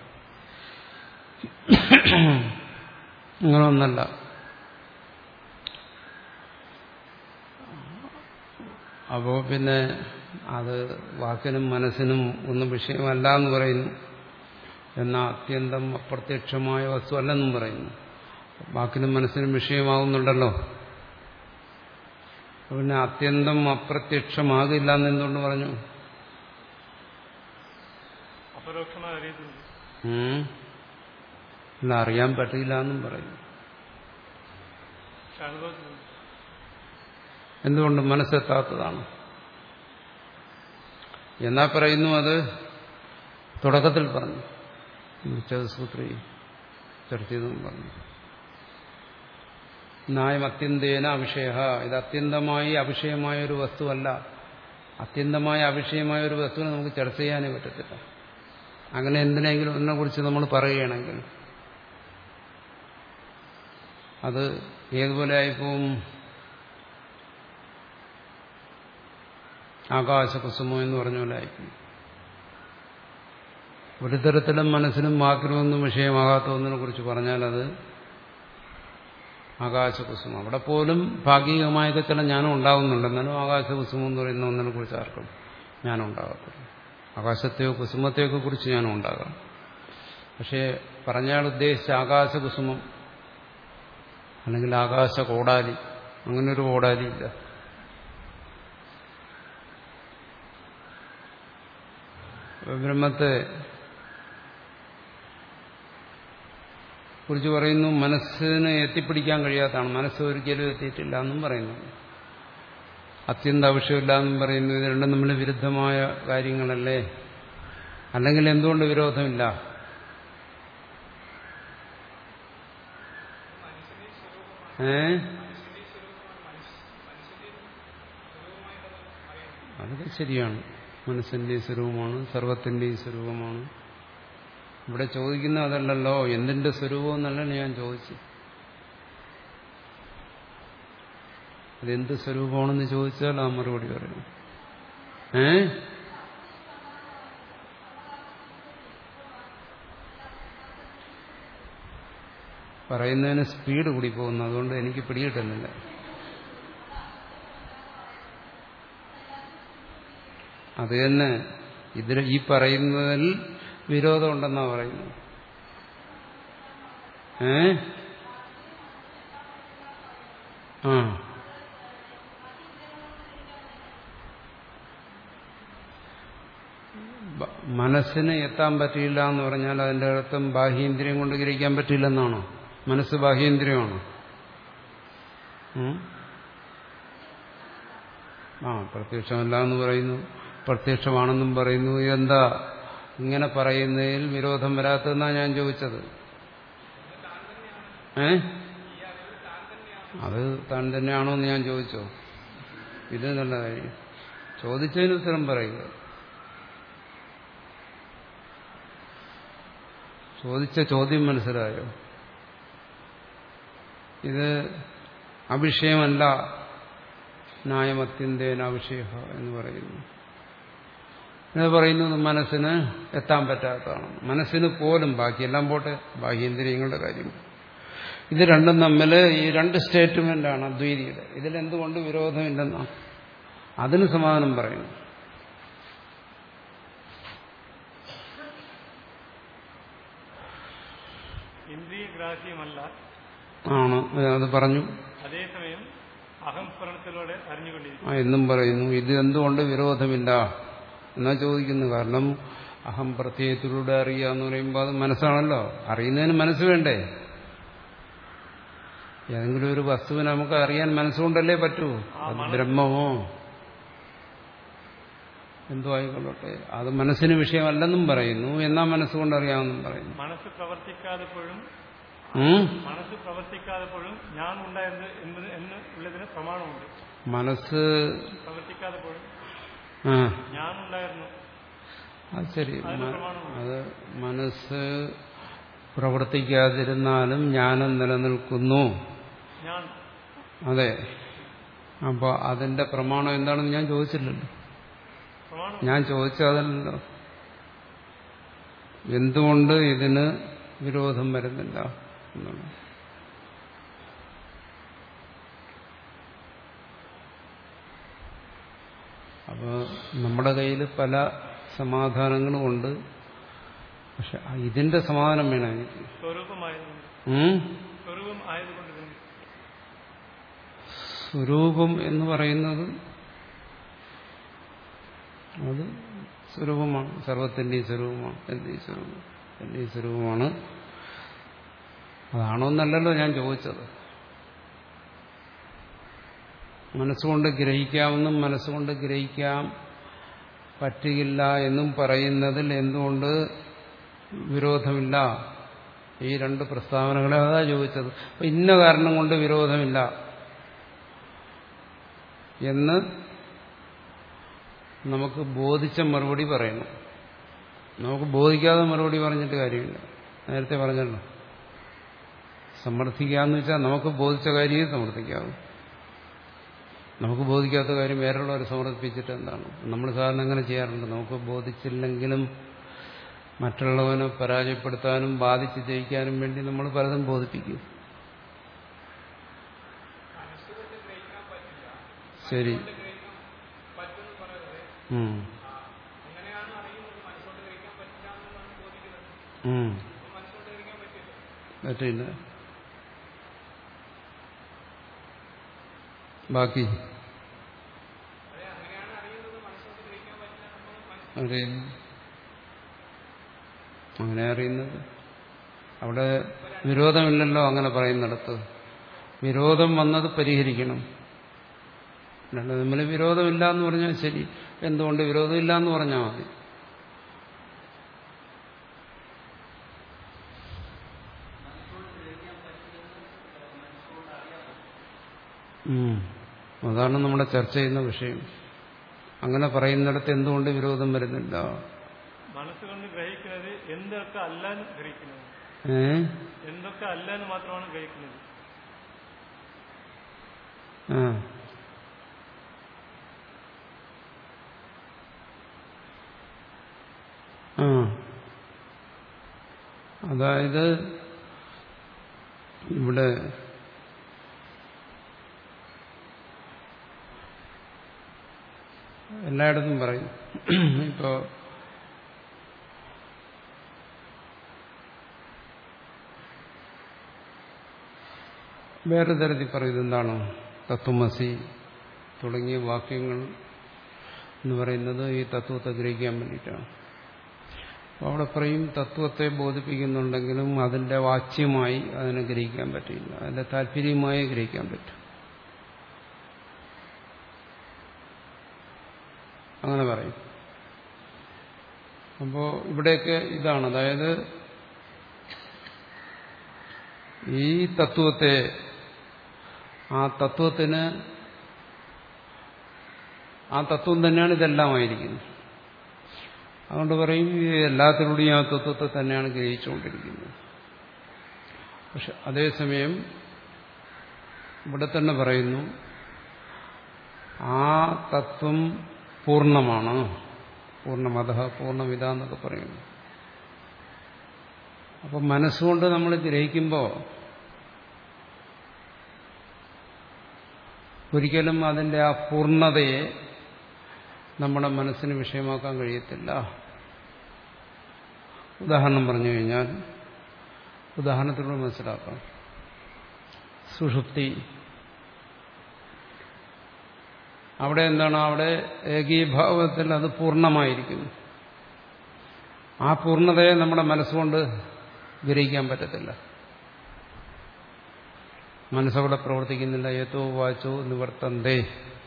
അങ്ങനെ ഒന്നല്ല. അപ്പോ പിന്നെ അത് വാക്കിനും മനസ്സിനും ഒന്നും വിഷയമല്ല എന്ന് പറയുന്നു. എന്നാൽ അത്യന്തം അപ്രത്യക്ഷമായ വസ്തു അല്ലെന്നും പറയുന്നു. വാക്കിനും മനസ്സിനും വിഷയമാകുന്നുണ്ടല്ലോ. പിന്നെ അത്യന്തം അപ്രത്യക്ഷമാകില്ല എന്ന് എന്തുകൊണ്ട് പറഞ്ഞു? അല്ല, അറിയാൻ പറ്റില്ല എന്നും പറയുന്നു. എന്തുകൊണ്ട്? മനസ്സെത്താത്തതാണ്. എന്നാ പറയുന്നു അത് തുടക്കത്തിൽ പറഞ്ഞു, സൂത്രി ചർച്ച ചെയ്തെന്ന് പറഞ്ഞു. നായം അത്യന്തേന അവിഷയ, ഇത് അത്യന്തമായി അവിഷയമായ ഒരു വസ്തുവല്ല. അത്യന്തമായ അവിഷയമായ ഒരു വസ്തുവിനെ നമുക്ക് ചർച്ച ചെയ്യാനേ പറ്റത്തില്ല. അങ്ങനെ എന്തിനെങ്കിലും ഒന്നിനെ കുറിച്ച് നമ്മൾ പറയുകയാണെങ്കിൽ അത് ഏതുപോലെ ആയിപ്പോവും? ആകാശകുസുമം എന്ന് പറഞ്ഞ പോലെ ആയിപ്പോവും. ഒരു തരത്തിലും മനസ്സിനും വാക്കിനുമൊന്നും വിഷയമാകാത്ത ഒന്നിനെ കുറിച്ച് പറഞ്ഞാൽ അത് ആകാശകുസുമം. അവിടെ പോലും ഭാഗികമായൊക്കെ ചില ജ്ഞാനം ഉണ്ടാകുന്നുണ്ട്. എന്നാലും ആകാശകുസുമം എന്ന് പറയുന്ന ഒന്നിനെ കുറിച്ച് ആർക്കും ജ്ഞാനം ഉണ്ടാകത്തില്ല. ആകാശത്തെയോ കുസുമത്തെയൊക്കെ കുറിച്ച് ജ്ഞാനം ഉണ്ടാകാം. പക്ഷേ പറഞ്ഞാൽ ഉദ്ദേശിച്ച ആകാശകുസുമം അല്ലെങ്കിൽ ആകാശ കോടാലി, അങ്ങനൊരു കോടാലി ഇല്ല. ബ്രഹ്മത്തെ കുറിച്ച് പറയുന്നു മനസ്സിന് എത്തിപ്പിടിക്കാൻ കഴിയാത്തതാണ്. മനസ്സ് ഒരിക്കലും എത്തിയിട്ടില്ല എന്നും പറയുന്നു. അത്യന്ത ആവശ്യമില്ല എന്നും പറയുന്നു. ഇത് രണ്ടും തമ്മിൽ വിരുദ്ധമായ കാര്യങ്ങളല്ലേ? അല്ലെങ്കിൽ എന്തുകൊണ്ട് വിരോധമില്ല? ഏ അതൊക്കെ ശരിയാണ്. മനസ്സിന്റെ സ്വരൂപമാണ്, സർവത്തിന്റെയും സ്വരൂപമാണ്. ഇവിടെ ചോദിക്കുന്ന അതല്ലല്ലോ, എന്തിന്റെ സ്വരൂപം എന്നല്ല ഞാൻ ചോദിച്ചു. അതെന്ത് സ്വരൂപമാണെന്ന് ചോദിച്ചാൽ ആ മറുപടി പറയും. ഏ പറയുന്നതിന് സ്പീഡ് കൂടി പോകുന്നു, അതുകൊണ്ട് എനിക്ക് പിടികിട്ടുന്നില്ല. അത് തന്നെ ഇതിൽ ഈ പറയുന്നതിൽ വിരോധമുണ്ടെന്നാ പറയുന്നു. ഏ ആ മനസ്സിന് എത്താൻ പറ്റിയില്ല എന്ന് പറഞ്ഞാൽ അതിൻ്റെ അർത്ഥം ബാഹ്യേന്ദ്രിയം കൊണ്ട് ഗ്രഹിക്കാൻ പറ്റില്ലെന്നാണോ? മനസ്സ് ബാഹ്യേന്ദ്രിയമാണോ? ആ പ്രത്യക്ഷമല്ല എന്ന് പറയുന്നു, പ്രത്യക്ഷമാണെന്നും പറയുന്നു. എന്താ ഇങ്ങനെ പറയുന്നതിൽ വിരോധം വരാത്തതെന്നാണ് ഞാൻ ചോദിച്ചത്. ഏ അത് താൻ തന്നെയാണോ എന്ന് ഞാൻ ചോദിച്ചോ? ഇത് നല്ല കാര്യം. ചോദിച്ചതിന് ഉത്തരം പറയുക. ചോദിച്ച ചോദ്യം മനസ്സിലായോ? ഇത് അവിഷയമല്ല, ന്യായമത്യന്തേന അവിഷയ എന്ന് പറയുന്നു. ഇത് പറയുന്നത് മനസ്സിന് എത്താൻ പറ്റാത്തതാണ്. മനസ്സിന് പോലും, ബാക്കിയെല്ലാം പോട്ടെ, ബാഹ്യേന്ദ്രിയങ്ങളുടെ കാര്യം. ഇത് രണ്ടും തമ്മിൽ ഈ രണ്ട് സ്റ്റേറ്റ്മെന്റാണ് അദ്വൈതിയുടെ. ഇതിലെന്തുകൊണ്ട് വിരോധമില്ലെന്നാണ് അതിന് സമാധാനം പറയുന്നു. ഇന്ദ്രിയഗ്രാഹ്യമല്ല ആണ്, അത് പറഞ്ഞു. അതേസമയം അഹംസ്മരണത്തിലൂടെ അറിഞ്ഞുകൊണ്ടിരിക്കും ആ എന്നും പറയുന്നു. ഇത് എന്തുകൊണ്ട് വിരോധമില്ല എന്നാ ചോദിക്കുന്നു. കാരണം അഹം പ്രത്യയത്തിലൂടെ അറിയുക എന്ന് പറയുമ്പോൾ അത് മനസ്സാണല്ലോ. അറിയുന്നതിന് മനസ്സ് വേണ്ടേ? ഏതെങ്കിലും ഒരു വസ്തുവിനെ നമുക്ക് അറിയാൻ മനസ്സുകൊണ്ടല്ലേ പറ്റൂ. അത് ബ്രഹ്മമോ എന്തോ ആയിക്കൊള്ളട്ടെ, അത് മനസ്സിന് വിഷയമല്ലെന്നും പറയുന്നു. എന്നാ മനസ്സുകൊണ്ട് അറിയാമെന്നും പറയുന്നു. മനസ്സ് പ്രവർത്തിക്കാതെപ്പോഴും മനസ്സ് പ്രവർത്തിക്കാതെപ്പോഴും ഞാൻ ഉണ്ടായത് എന്ന് ഉള്ളതിന് പ്രമാണമുണ്ട്. മനസ്സ് പ്രവർത്തിക്കാതെപ്പോഴും ആ ഞാൻ ഉണ്ടായിരുന്നു. അത് ശരി. അത് മനസ്സ് പ്രവർത്തിക്കാതിരുന്നാലും ജ്ഞാനം നിലനിൽക്കുന്നു. അതെ. അപ്പൊ അതിന്റെ പ്രമാണം എന്താണെന്ന് ഞാൻ ചോദിച്ചില്ലല്ലോ. ഞാൻ ചോദിച്ചതല്ലോ എന്തുകൊണ്ട് ഇതിന് വിരോധം വരുന്നില്ല എന്നുള്ളത്. അപ്പോൾ നമ്മുടെ കയ്യിൽ പല സമാധാനങ്ങളും ഉണ്ട്. പക്ഷെ ഇതിന്റെ സമാധാനം വേണം എനിക്ക്. സ്വരൂപം എന്ന് പറയുന്നത് അത് സ്വരൂപമാണ്, സർവത്തിൻ്റെയും സ്വരൂപമാണ്. എന്റെയും സ്വരൂപം എന്റെയും സ്വരൂപമാണ്. അതാണോ എന്നല്ലല്ലോ ഞാൻ ചോദിച്ചത്. മനസ്സുകൊണ്ട് ഗ്രഹിക്കാമെന്നും മനസ്സുകൊണ്ട് ഗ്രഹിക്കാൻ പറ്റുകയില്ല എന്നും പറയുന്നതിൽ എന്തുകൊണ്ട് വിരോധമില്ല? ഈ രണ്ട് പ്രസ്താവനകളെ അതാ ചോദിച്ചത്. അപ്പൊ ഇന്ന കാരണം കൊണ്ട് വിരോധമില്ല എന്ന് നമുക്ക് ബോധിച്ച മറുപടി പറയണം. നമുക്ക് ബോധിക്കാതെ മറുപടി പറഞ്ഞിട്ട് കാര്യമില്ല. നേരത്തെ പറഞ്ഞല്ലോ, സമർത്ഥിക്കാന്ന് വെച്ചാൽ നമുക്ക് ബോധിച്ച കാര്യമേ സമർത്ഥിക്കാവൂ. നമുക്ക് ബോധിക്കാത്ത കാര്യം വേറെയുള്ളവർ സമർപ്പിച്ചിട്ട് എന്താണ്? നമ്മൾ സാധാരണ അങ്ങനെ ചെയ്യാറുണ്ട്. നമുക്ക് ബോധിച്ചില്ലെങ്കിലും മറ്റുള്ളവനെ പരാജയപ്പെടുത്താനും ബാധിച്ച് ജയിക്കാനും വേണ്ടി നമ്മൾ പലതും ബോധിപ്പിക്കും. ശരി. പറ്റില്ല. ബാക്കി അറിയുന്നു. അങ്ങനെ അറിയുന്നത് അവിടെ വിരോധമില്ലല്ലോ. അങ്ങനെ പറയുന്നിടത്ത് വിരോധം വന്നത് പരിഹരിക്കണം. രണ്ട് തമ്മിൽ വിരോധമില്ല എന്ന് പറഞ്ഞാൽ ശരി. എന്തുകൊണ്ട് വിരോധമില്ല എന്ന് പറഞ്ഞാൽ മതി. അതാണ് നമ്മുടെ ചർച്ച ചെയ്യുന്ന വിഷയം. അങ്ങനെ പറയുന്നിടത്ത് എന്തുകൊണ്ട് വിരോധം വരുന്നില്ല? മനസ്സുകൊണ്ട് ഗ്രഹിക്കുന്നത് എന്തൊക്കെ അല്ലാന്ന് ഗ്രഹിക്കുന്നത്, എന്തൊക്കെ അല്ലാന്ന് മാത്രമാണ് ഗ്രഹിക്കുന്നത്. ആ അതായത് ഇവിടെ എല്ലായിടത്തും പറയും. ഇപ്പോ വേറെ തരത്തിൽ പറയുന്നത് എന്താണ്? തത്വമസി തുടങ്ങിയ വാക്യങ്ങൾ എന്ന് പറയുന്നത് ഈ തത്വത്തെ ഗ്രഹിക്കാൻ വേണ്ടിയിട്ടാണ്. അവിടെ പറയും തത്വത്തെ ബോധിപ്പിക്കുന്നുണ്ടെങ്കിലും അതിന്റെ വാച്യമായി അതിനെ ഗ്രഹിക്കാൻ പറ്റില്ല, അതിന്റെ താല്പര്യമായി ഗ്രഹിക്കാൻ പറ്റും. അങ്ങനെ പറയും. അപ്പോൾ ഇവിടെയൊക്കെ ഇതാണ്, അതായത് ഈ തത്വത്തെ, ആ തത്വത്തിന്, ആ തത്വം തന്നെയാണ് ഇതെല്ലാമായിരിക്കുന്നത്. അതുകൊണ്ട് പറയും എല്ലാത്തിലൂടെയും ആ തത്വത്തെ തന്നെയാണ് ഗ്രഹിച്ചുകൊണ്ടിരിക്കുന്നത്. പക്ഷെ അതേസമയം ഇവിടെ തന്നെ പറയുന്നു ആ തത്വം പൂർണ്ണമാണ്, പൂർണ്ണമതഃ പൂർണ്ണമിത എന്നൊക്കെ പറയുന്നു. അപ്പം മനസ്സുകൊണ്ട് നമ്മൾ ഗ്രഹിക്കുമ്പോൾ ഒരിക്കലും അതിന്റെ ആ പൂർണ്ണതയെ നമ്മുടെ മനസ്സിന് വിഷയമാക്കാൻ കഴിയത്തില്ല. ഉദാഹരണം പറഞ്ഞു കഴിഞ്ഞാൽ, ഉദാഹരണത്തിലൂടെ മനസ്സിലാക്കാം. സുഷുപ്തി, അവിടെ എന്താണ്, അവിടെ ഏകീഭാവത്തിൽ അത് പൂർണ്ണമായിരിക്കുന്നു. ആ പൂർണ്ണതയെ നമ്മുടെ മനസ്സുകൊണ്ട് ഗ്രഹിക്കാൻ പറ്റത്തില്ല. മനസ്സവിടെ പ്രവർത്തിക്കുന്നില്ല. യതോ വാചോ നിവർത്തന്തേ.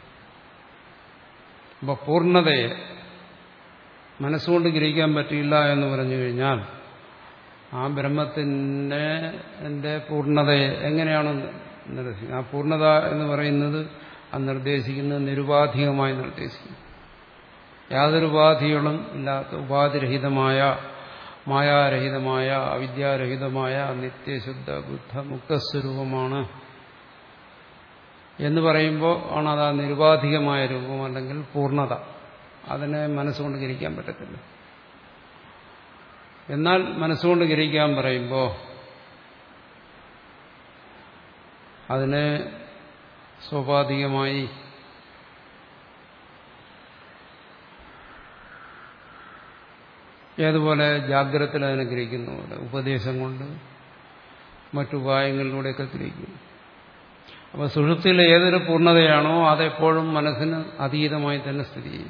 അപ്പൊ പൂർണ്ണതയെ മനസ്സുകൊണ്ട് ഗ്രഹിക്കാൻ പറ്റില്ല എന്ന് പറഞ്ഞു കഴിഞ്ഞാൽ ആ ബ്രഹ്മത്തിന്റെ എന്റെ പൂർണ്ണതയെ എങ്ങനെയാണ് നിർദ്ദേശിക്കുന്നത്? ആ പൂർണ്ണത എന്ന് പറയുന്നത് അത് നിർദ്ദേശിക്കുന്നത് നിരുപാധികമായി നിർദ്ദേശിക്കുന്നു. യാതൊരു ഉപാധികളും ഇല്ലാത്ത ഉപാധിരഹിതമായ, മായാരഹിതമായ, അവിദ്യാരഹിതമായ നിത്യശുദ്ധ ബുദ്ധ മുക്തസ്വരൂപമാണ് എന്ന് പറയുമ്പോൾ ആണ് അത് ആ നിരുപാധികമായ രൂപം, അല്ലെങ്കിൽ പൂർണ്ണത. അതിനെ മനസ്സുകൊണ്ട് ഗ്രഹിക്കാൻ പറ്റത്തില്ല. എന്നാൽ മനസ്സുകൊണ്ട് ഗ്രഹിക്കാൻ പറയുമ്പോൾ അതിനെ സ്വാഭാവികമായി ഏതുപോലെ ജാഗ്രതയിൽ അതിനെ ഗ്രഹിക്കുന്ന പോലെ ഉപദേശം കൊണ്ട് മറ്റുപായങ്ങളിലൂടെയൊക്കെ ഗ്രഹിക്കുന്നു. അപ്പോൾ സുഷുപ്തിയിലെ ഏതൊരു പൂർണ്ണതയാണോ അതെപ്പോഴും മനസ്സിന് അതീതമായി തന്നെ സ്ഥിതി ചെയ്യും.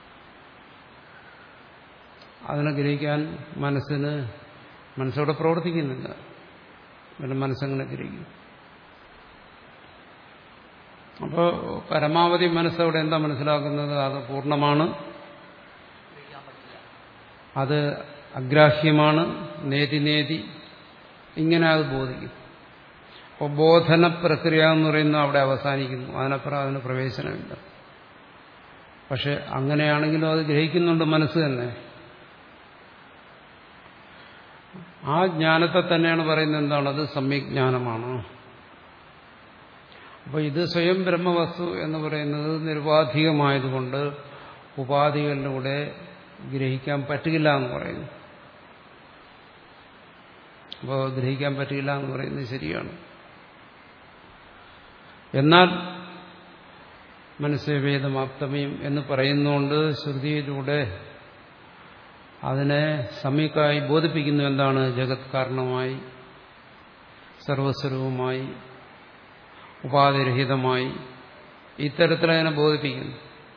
അതിനെ ഗ്രഹിക്കാൻ മനസ്സിന് മനസ്സോടെ പ്രവർത്തിക്കുന്നില്ല, പിന്നെ മനസ്സങ്ങനെ ഗ്രഹിക്കും. അപ്പോൾ പരമാവധി മനസ്സവിടെ എന്താ മനസ്സിലാക്കുന്നത്? അത് പൂർണ്ണമാണ്, അത് അഗ്രാഹ്യമാണ്, നേതി നേതി, ഇങ്ങനെ അത് ബോധിക്കും. അപ്പോൾ ബോധന പ്രക്രിയ എന്ന് പറയുന്നത് അവിടെ അവസാനിക്കുന്നു. അതിനപ്പുറം അതിന് പ്രവേശനമില്ല. പക്ഷെ അങ്ങനെയാണെങ്കിലും അത് ഗ്രഹിക്കുന്നുണ്ട് മനസ്സ് തന്നെ. ആ ജ്ഞാനത്തെ തന്നെയാണ് പറയുന്നത് എന്താണ്? അത് സമ്യജ്ഞാനമാണ്. അപ്പോൾ ഇത് സ്വയം ബ്രഹ്മവസ്തു എന്ന് പറയുന്നത് നിരുപാധികമായതുകൊണ്ട് ഉപാധികളിലൂടെ ഗ്രഹിക്കാൻ പറ്റില്ല എന്ന് പറയുന്നു. അപ്പോൾ ഗ്രഹിക്കാൻ പറ്റില്ല എന്ന് പറയുന്നത് ശരിയാണ്. എന്നാൽ മനസ്സേവേദമാപ്തമയം എന്ന് പറയുന്നുകൊണ്ട് ശ്രുതിയിലൂടെ അതിനെ സമ്യക്കായി ബോധിപ്പിക്കുന്നു. എന്താണ്? ജഗത് കാരണമായി, സർവസ്വരൂപമായി, ഉപാധിരഹിതമായി, ഇത്തരത്തിൽ അതിനെ ബോധിപ്പിക്കുന്നു.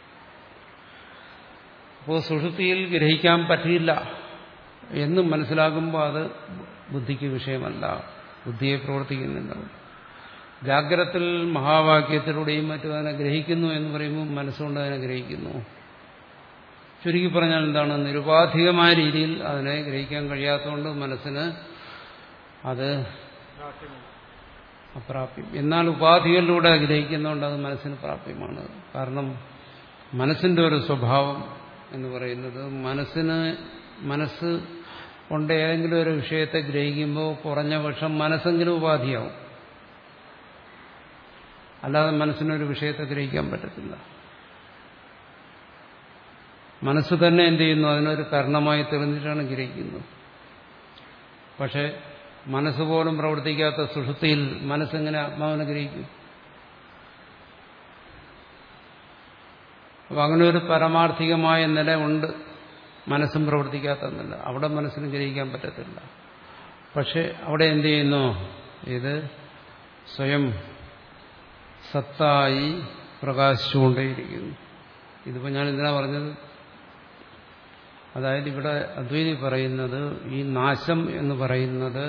അപ്പോൾ സുഷുപ്തിയിൽ ഗ്രഹിക്കാൻ പറ്റില്ല എന്ന് മനസ്സിലാക്കുമ്പോൾ അത് ബുദ്ധിക്ക് വിഷയമല്ല, ബുദ്ധിയെ പ്രവർത്തിക്കുന്നില്ല. ജാഗ്രതത്തിൽ മഹാവാക്യത്തിലൂടെയും മറ്റും അതിനെ ഗ്രഹിക്കുന്നു എന്ന് പറയുമ്പോൾ മനസ്സുകൊണ്ട് അതിനെ ഗ്രഹിക്കുന്നു. ചുരുക്കി പറഞ്ഞാൽ എന്താണ്? നിരുപാധികമായ രീതിയിൽ അതിനെ ഗ്രഹിക്കാൻ കഴിയാത്തതുകൊണ്ട് മനസ്സിന് അത് അപ്രാപ്യം. എന്നാൽ ഉപാധികളിലൂടെ ഗ്രഹിക്കുന്നതുകൊണ്ട് അത് മനസ്സിന് പ്രാപ്യമാണ്. കാരണം മനസ്സിന്റെ ഒരു സ്വഭാവം എന്ന് പറയുന്നത് മനസ്സിന് മനസ്സ് കൊണ്ട് ഏതെങ്കിലും ഒരു വിഷയത്തെ ഗ്രഹിക്കുമ്പോൾ കുറഞ്ഞ പക്ഷം മനസ്സെങ്കിലും ഉപാധിയാവും. അല്ലാതെ മനസ്സിനൊരു വിഷയത്തെ ഗ്രഹിക്കാൻ പറ്റത്തില്ല. മനസ്സ് തന്നെ എന്ത് ചെയ്യുന്നു? അതിനൊരു കാരണമായി തെളിഞ്ഞിട്ടാണ് ഗ്രഹിക്കുന്നത്. പക്ഷെ മനസ്സ് പോലും പ്രവർത്തിക്കാത്ത സുഷുപ്തിയിൽ മനസ്സെങ്ങനെ ആത്മാവിനെ ഗ്രഹിക്കും? അപ്പം അങ്ങനെ ഒരു പരമാർത്ഥികമായ നില ഉണ്ട്, മനസ്സും പ്രവർത്തിക്കാത്ത നില. അവിടെ മനസ്സിന് ഗ്രഹിക്കാൻ പറ്റത്തില്ല. പക്ഷെ അവിടെ എന്ത് ചെയ്യുന്നു? ഇത് സ്വയം സത്തായി പ്രകാശിച്ചുകൊണ്ടേയിരിക്കുന്നു. ഇതിപ്പോൾ ഞാൻ എന്തിനാ പറഞ്ഞത്? അതായത് ഇവിടെ അദ്വൈതി പറയുന്നത് ഈ നാശം എന്ന് പറയുന്നത്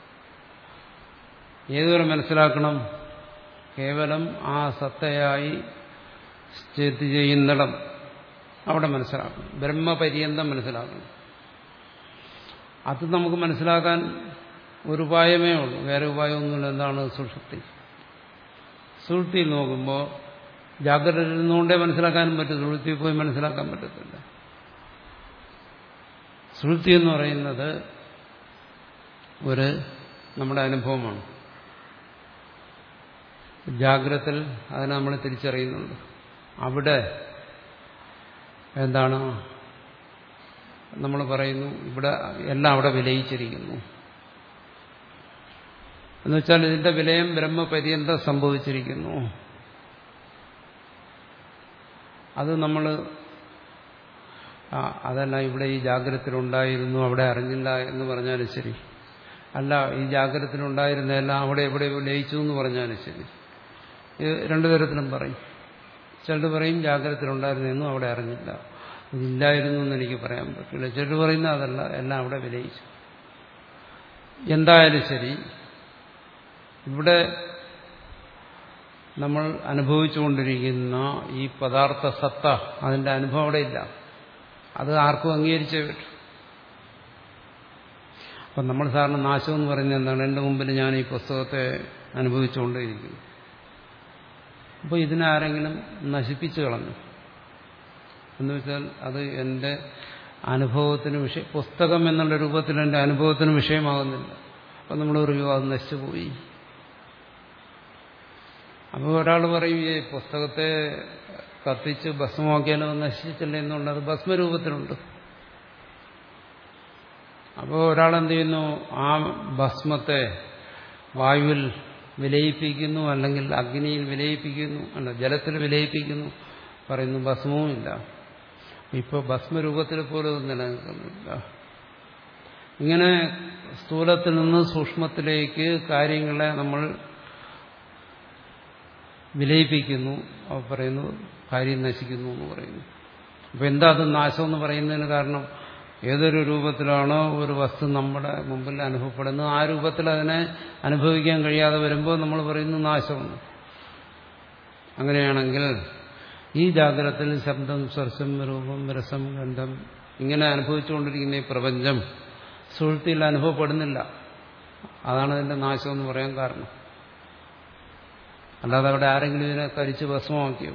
ഏതുവരെ മനസ്സിലാക്കണം? കേവലം ആ സത്തയായി സ്ഥിതി ചെയ്യുന്നിടം അവിടെ മനസ്സിലാക്കണം. ബ്രഹ്മപര്യന്തം മനസ്സിലാക്കണം. അത് നമുക്ക് മനസ്സിലാക്കാൻ ഒരു ഉപായമേ ഉള്ളൂ, വേറെ ഉപായമൊന്നുമില്ല. എന്താണ്? സുഷുപ്തി. സുഷുപ്തിയിൽ നോക്കുമ്പോൾ ജാഗ്രതയിൽ നിന്നുകൊണ്ടേ മനസ്സിലാക്കാനും പറ്റും, സുഷുപ്തിയിൽ പോയി മനസ്സിലാക്കാൻ പറ്റത്തില്ല. സുഷുപ്തി എന്ന് പറയുന്നത് ഒരു നമ്മുടെ അനുഭവമാണ്. ജാഗ്രതയിൽ അതിനെ നമ്മൾ തിരിച്ചറിയുന്നുണ്ട്. അവിടെ എന്താണ് നമ്മൾ പറയുന്നു? ഇവിടെ എല്ലാം അവിടെ വിലയിച്ചിരിക്കുന്നു എന്നുവെച്ചാൽ ഇതിന്റെ വിലയം ബ്രഹ്മപര്യന്തം സംഭവിച്ചിരിക്കുന്നു. അത് നമ്മൾ അതല്ല ഇവിടെ ഈ ജാഗ്രതത്തിലുണ്ടായിരുന്നു അവിടെ അറിഞ്ഞില്ല എന്ന് പറഞ്ഞാലും ശരി, അല്ല ഈ ജാഗ്രതത്തിലുണ്ടായിരുന്നതെല്ലാം അവിടെ എവിടെ ലയിച്ചു എന്ന് പറഞ്ഞാലും ശരി, ഇത് രണ്ടു തരത്തിലും പറയും. ചിലർ പറയും ജാഗ്രതത്തിലുണ്ടായിരുന്നെന്നും അവിടെ അറിഞ്ഞില്ല, ഇതില്ലായിരുന്നു എന്ന് എനിക്ക് പറയാൻ പറ്റില്ല. ചിലർ പറയുന്ന അതല്ല, എല്ലാം അവിടെ വിലയിച്ചു. എന്തായാലും ശരി, ഇവിടെ നമ്മൾ അനുഭവിച്ചുകൊണ്ടിരിക്കുന്ന ഈ പദാർത്ഥ സത്ത, അതിന്റെ അനുഭവം അവിടെ ഇല്ല. അത് ആർക്കും അംഗീകരിച്ചേ പറ്റും. അപ്പം നമ്മൾ സാറിന് നാശം എന്ന് പറയുന്നത് എന്താണ്? എൻ്റെ മുമ്പിൽ ഞാൻ ഈ പുസ്തകത്തെ അനുഭവിച്ചുകൊണ്ടേയിരിക്കുന്നു. അപ്പോൾ ഇതിനാരെങ്കിലും നശിപ്പിച്ചു കളഞ്ഞു എന്ന് വെച്ചാൽ അത് എൻ്റെ അനുഭവത്തിന് വിഷയം, പുസ്തകം എന്നുള്ള രൂപത്തിൽ എൻ്റെ അനുഭവത്തിന് വിഷയമാകുന്നില്ല. അപ്പം നമ്മൾ പറയും അത് നശിച്ചുപോയി. അപ്പോൾ ഒരാൾ പറയും ഈ പുസ്തകത്തെ കത്തിച്ച് ഭസ്മമാക്കിയാലോ നശിച്ചില്ല എന്നുണ്ട്, അത് ഭസ്മരൂപത്തിലുണ്ട്. അപ്പോൾ ഒരാളെന്ത് ചെയ്യുന്നു? ആ ഭസ്മത്തെ വായുവിൽ വിലയിപ്പിക്കുന്നു, അല്ലെങ്കിൽ അഗ്നിയിൽ വിലയിപ്പിക്കുന്നു, അല്ല ജലത്തിൽ വിലയിപ്പിക്കുന്നു, പറയുന്നു ഭസ്മവും ഇല്ല. ഇപ്പോൾ ഭസ്മരൂപത്തിൽ പോലും അത് നിലനിൽക്കുന്നില്ല. ഇങ്ങനെ സ്ഥൂലത്തിൽ നിന്ന് സൂക്ഷ്മത്തിലേക്ക് കാര്യങ്ങളെ നമ്മൾ വിലയിപ്പിക്കുന്നു. അവർ പറയുന്നു കാര്യം നശിക്കുന്നു എന്ന് പറയുന്നു. അപ്പം എന്താ അത് നാശം എന്ന് പറയുന്നതിന് കാരണം? ഏതൊരു രൂപത്തിലാണോ ഒരു വസ്തു നമ്മുടെ മുമ്പിൽ അനുഭവപ്പെടുന്നത് ആ രൂപത്തിൽ അതിനെ അനുഭവിക്കാൻ കഴിയാതെ വരുമ്പോൾ നമ്മൾ പറയുന്നു നാശമെന്ന്. അങ്ങനെയാണെങ്കിൽ ഈ ജാഗ്രതത്തിൽ ശബ്ദം, സ്പർശം, രൂപം, രസം, ഗന്ധം ഇങ്ങനെ അനുഭവിച്ചുകൊണ്ടിരിക്കുന്ന ഈ പ്രപഞ്ചം സുഷുപ്തിയിൽ അനുഭവപ്പെടുന്നില്ല. അതാണ് അതിന്റെ നാശം എന്ന് പറയാൻ കാരണം. അല്ലാതെ അവിടെ ആരെങ്കിലും ഇതിനെ കരിച്ച് ഭസ്മമാക്കിയോ,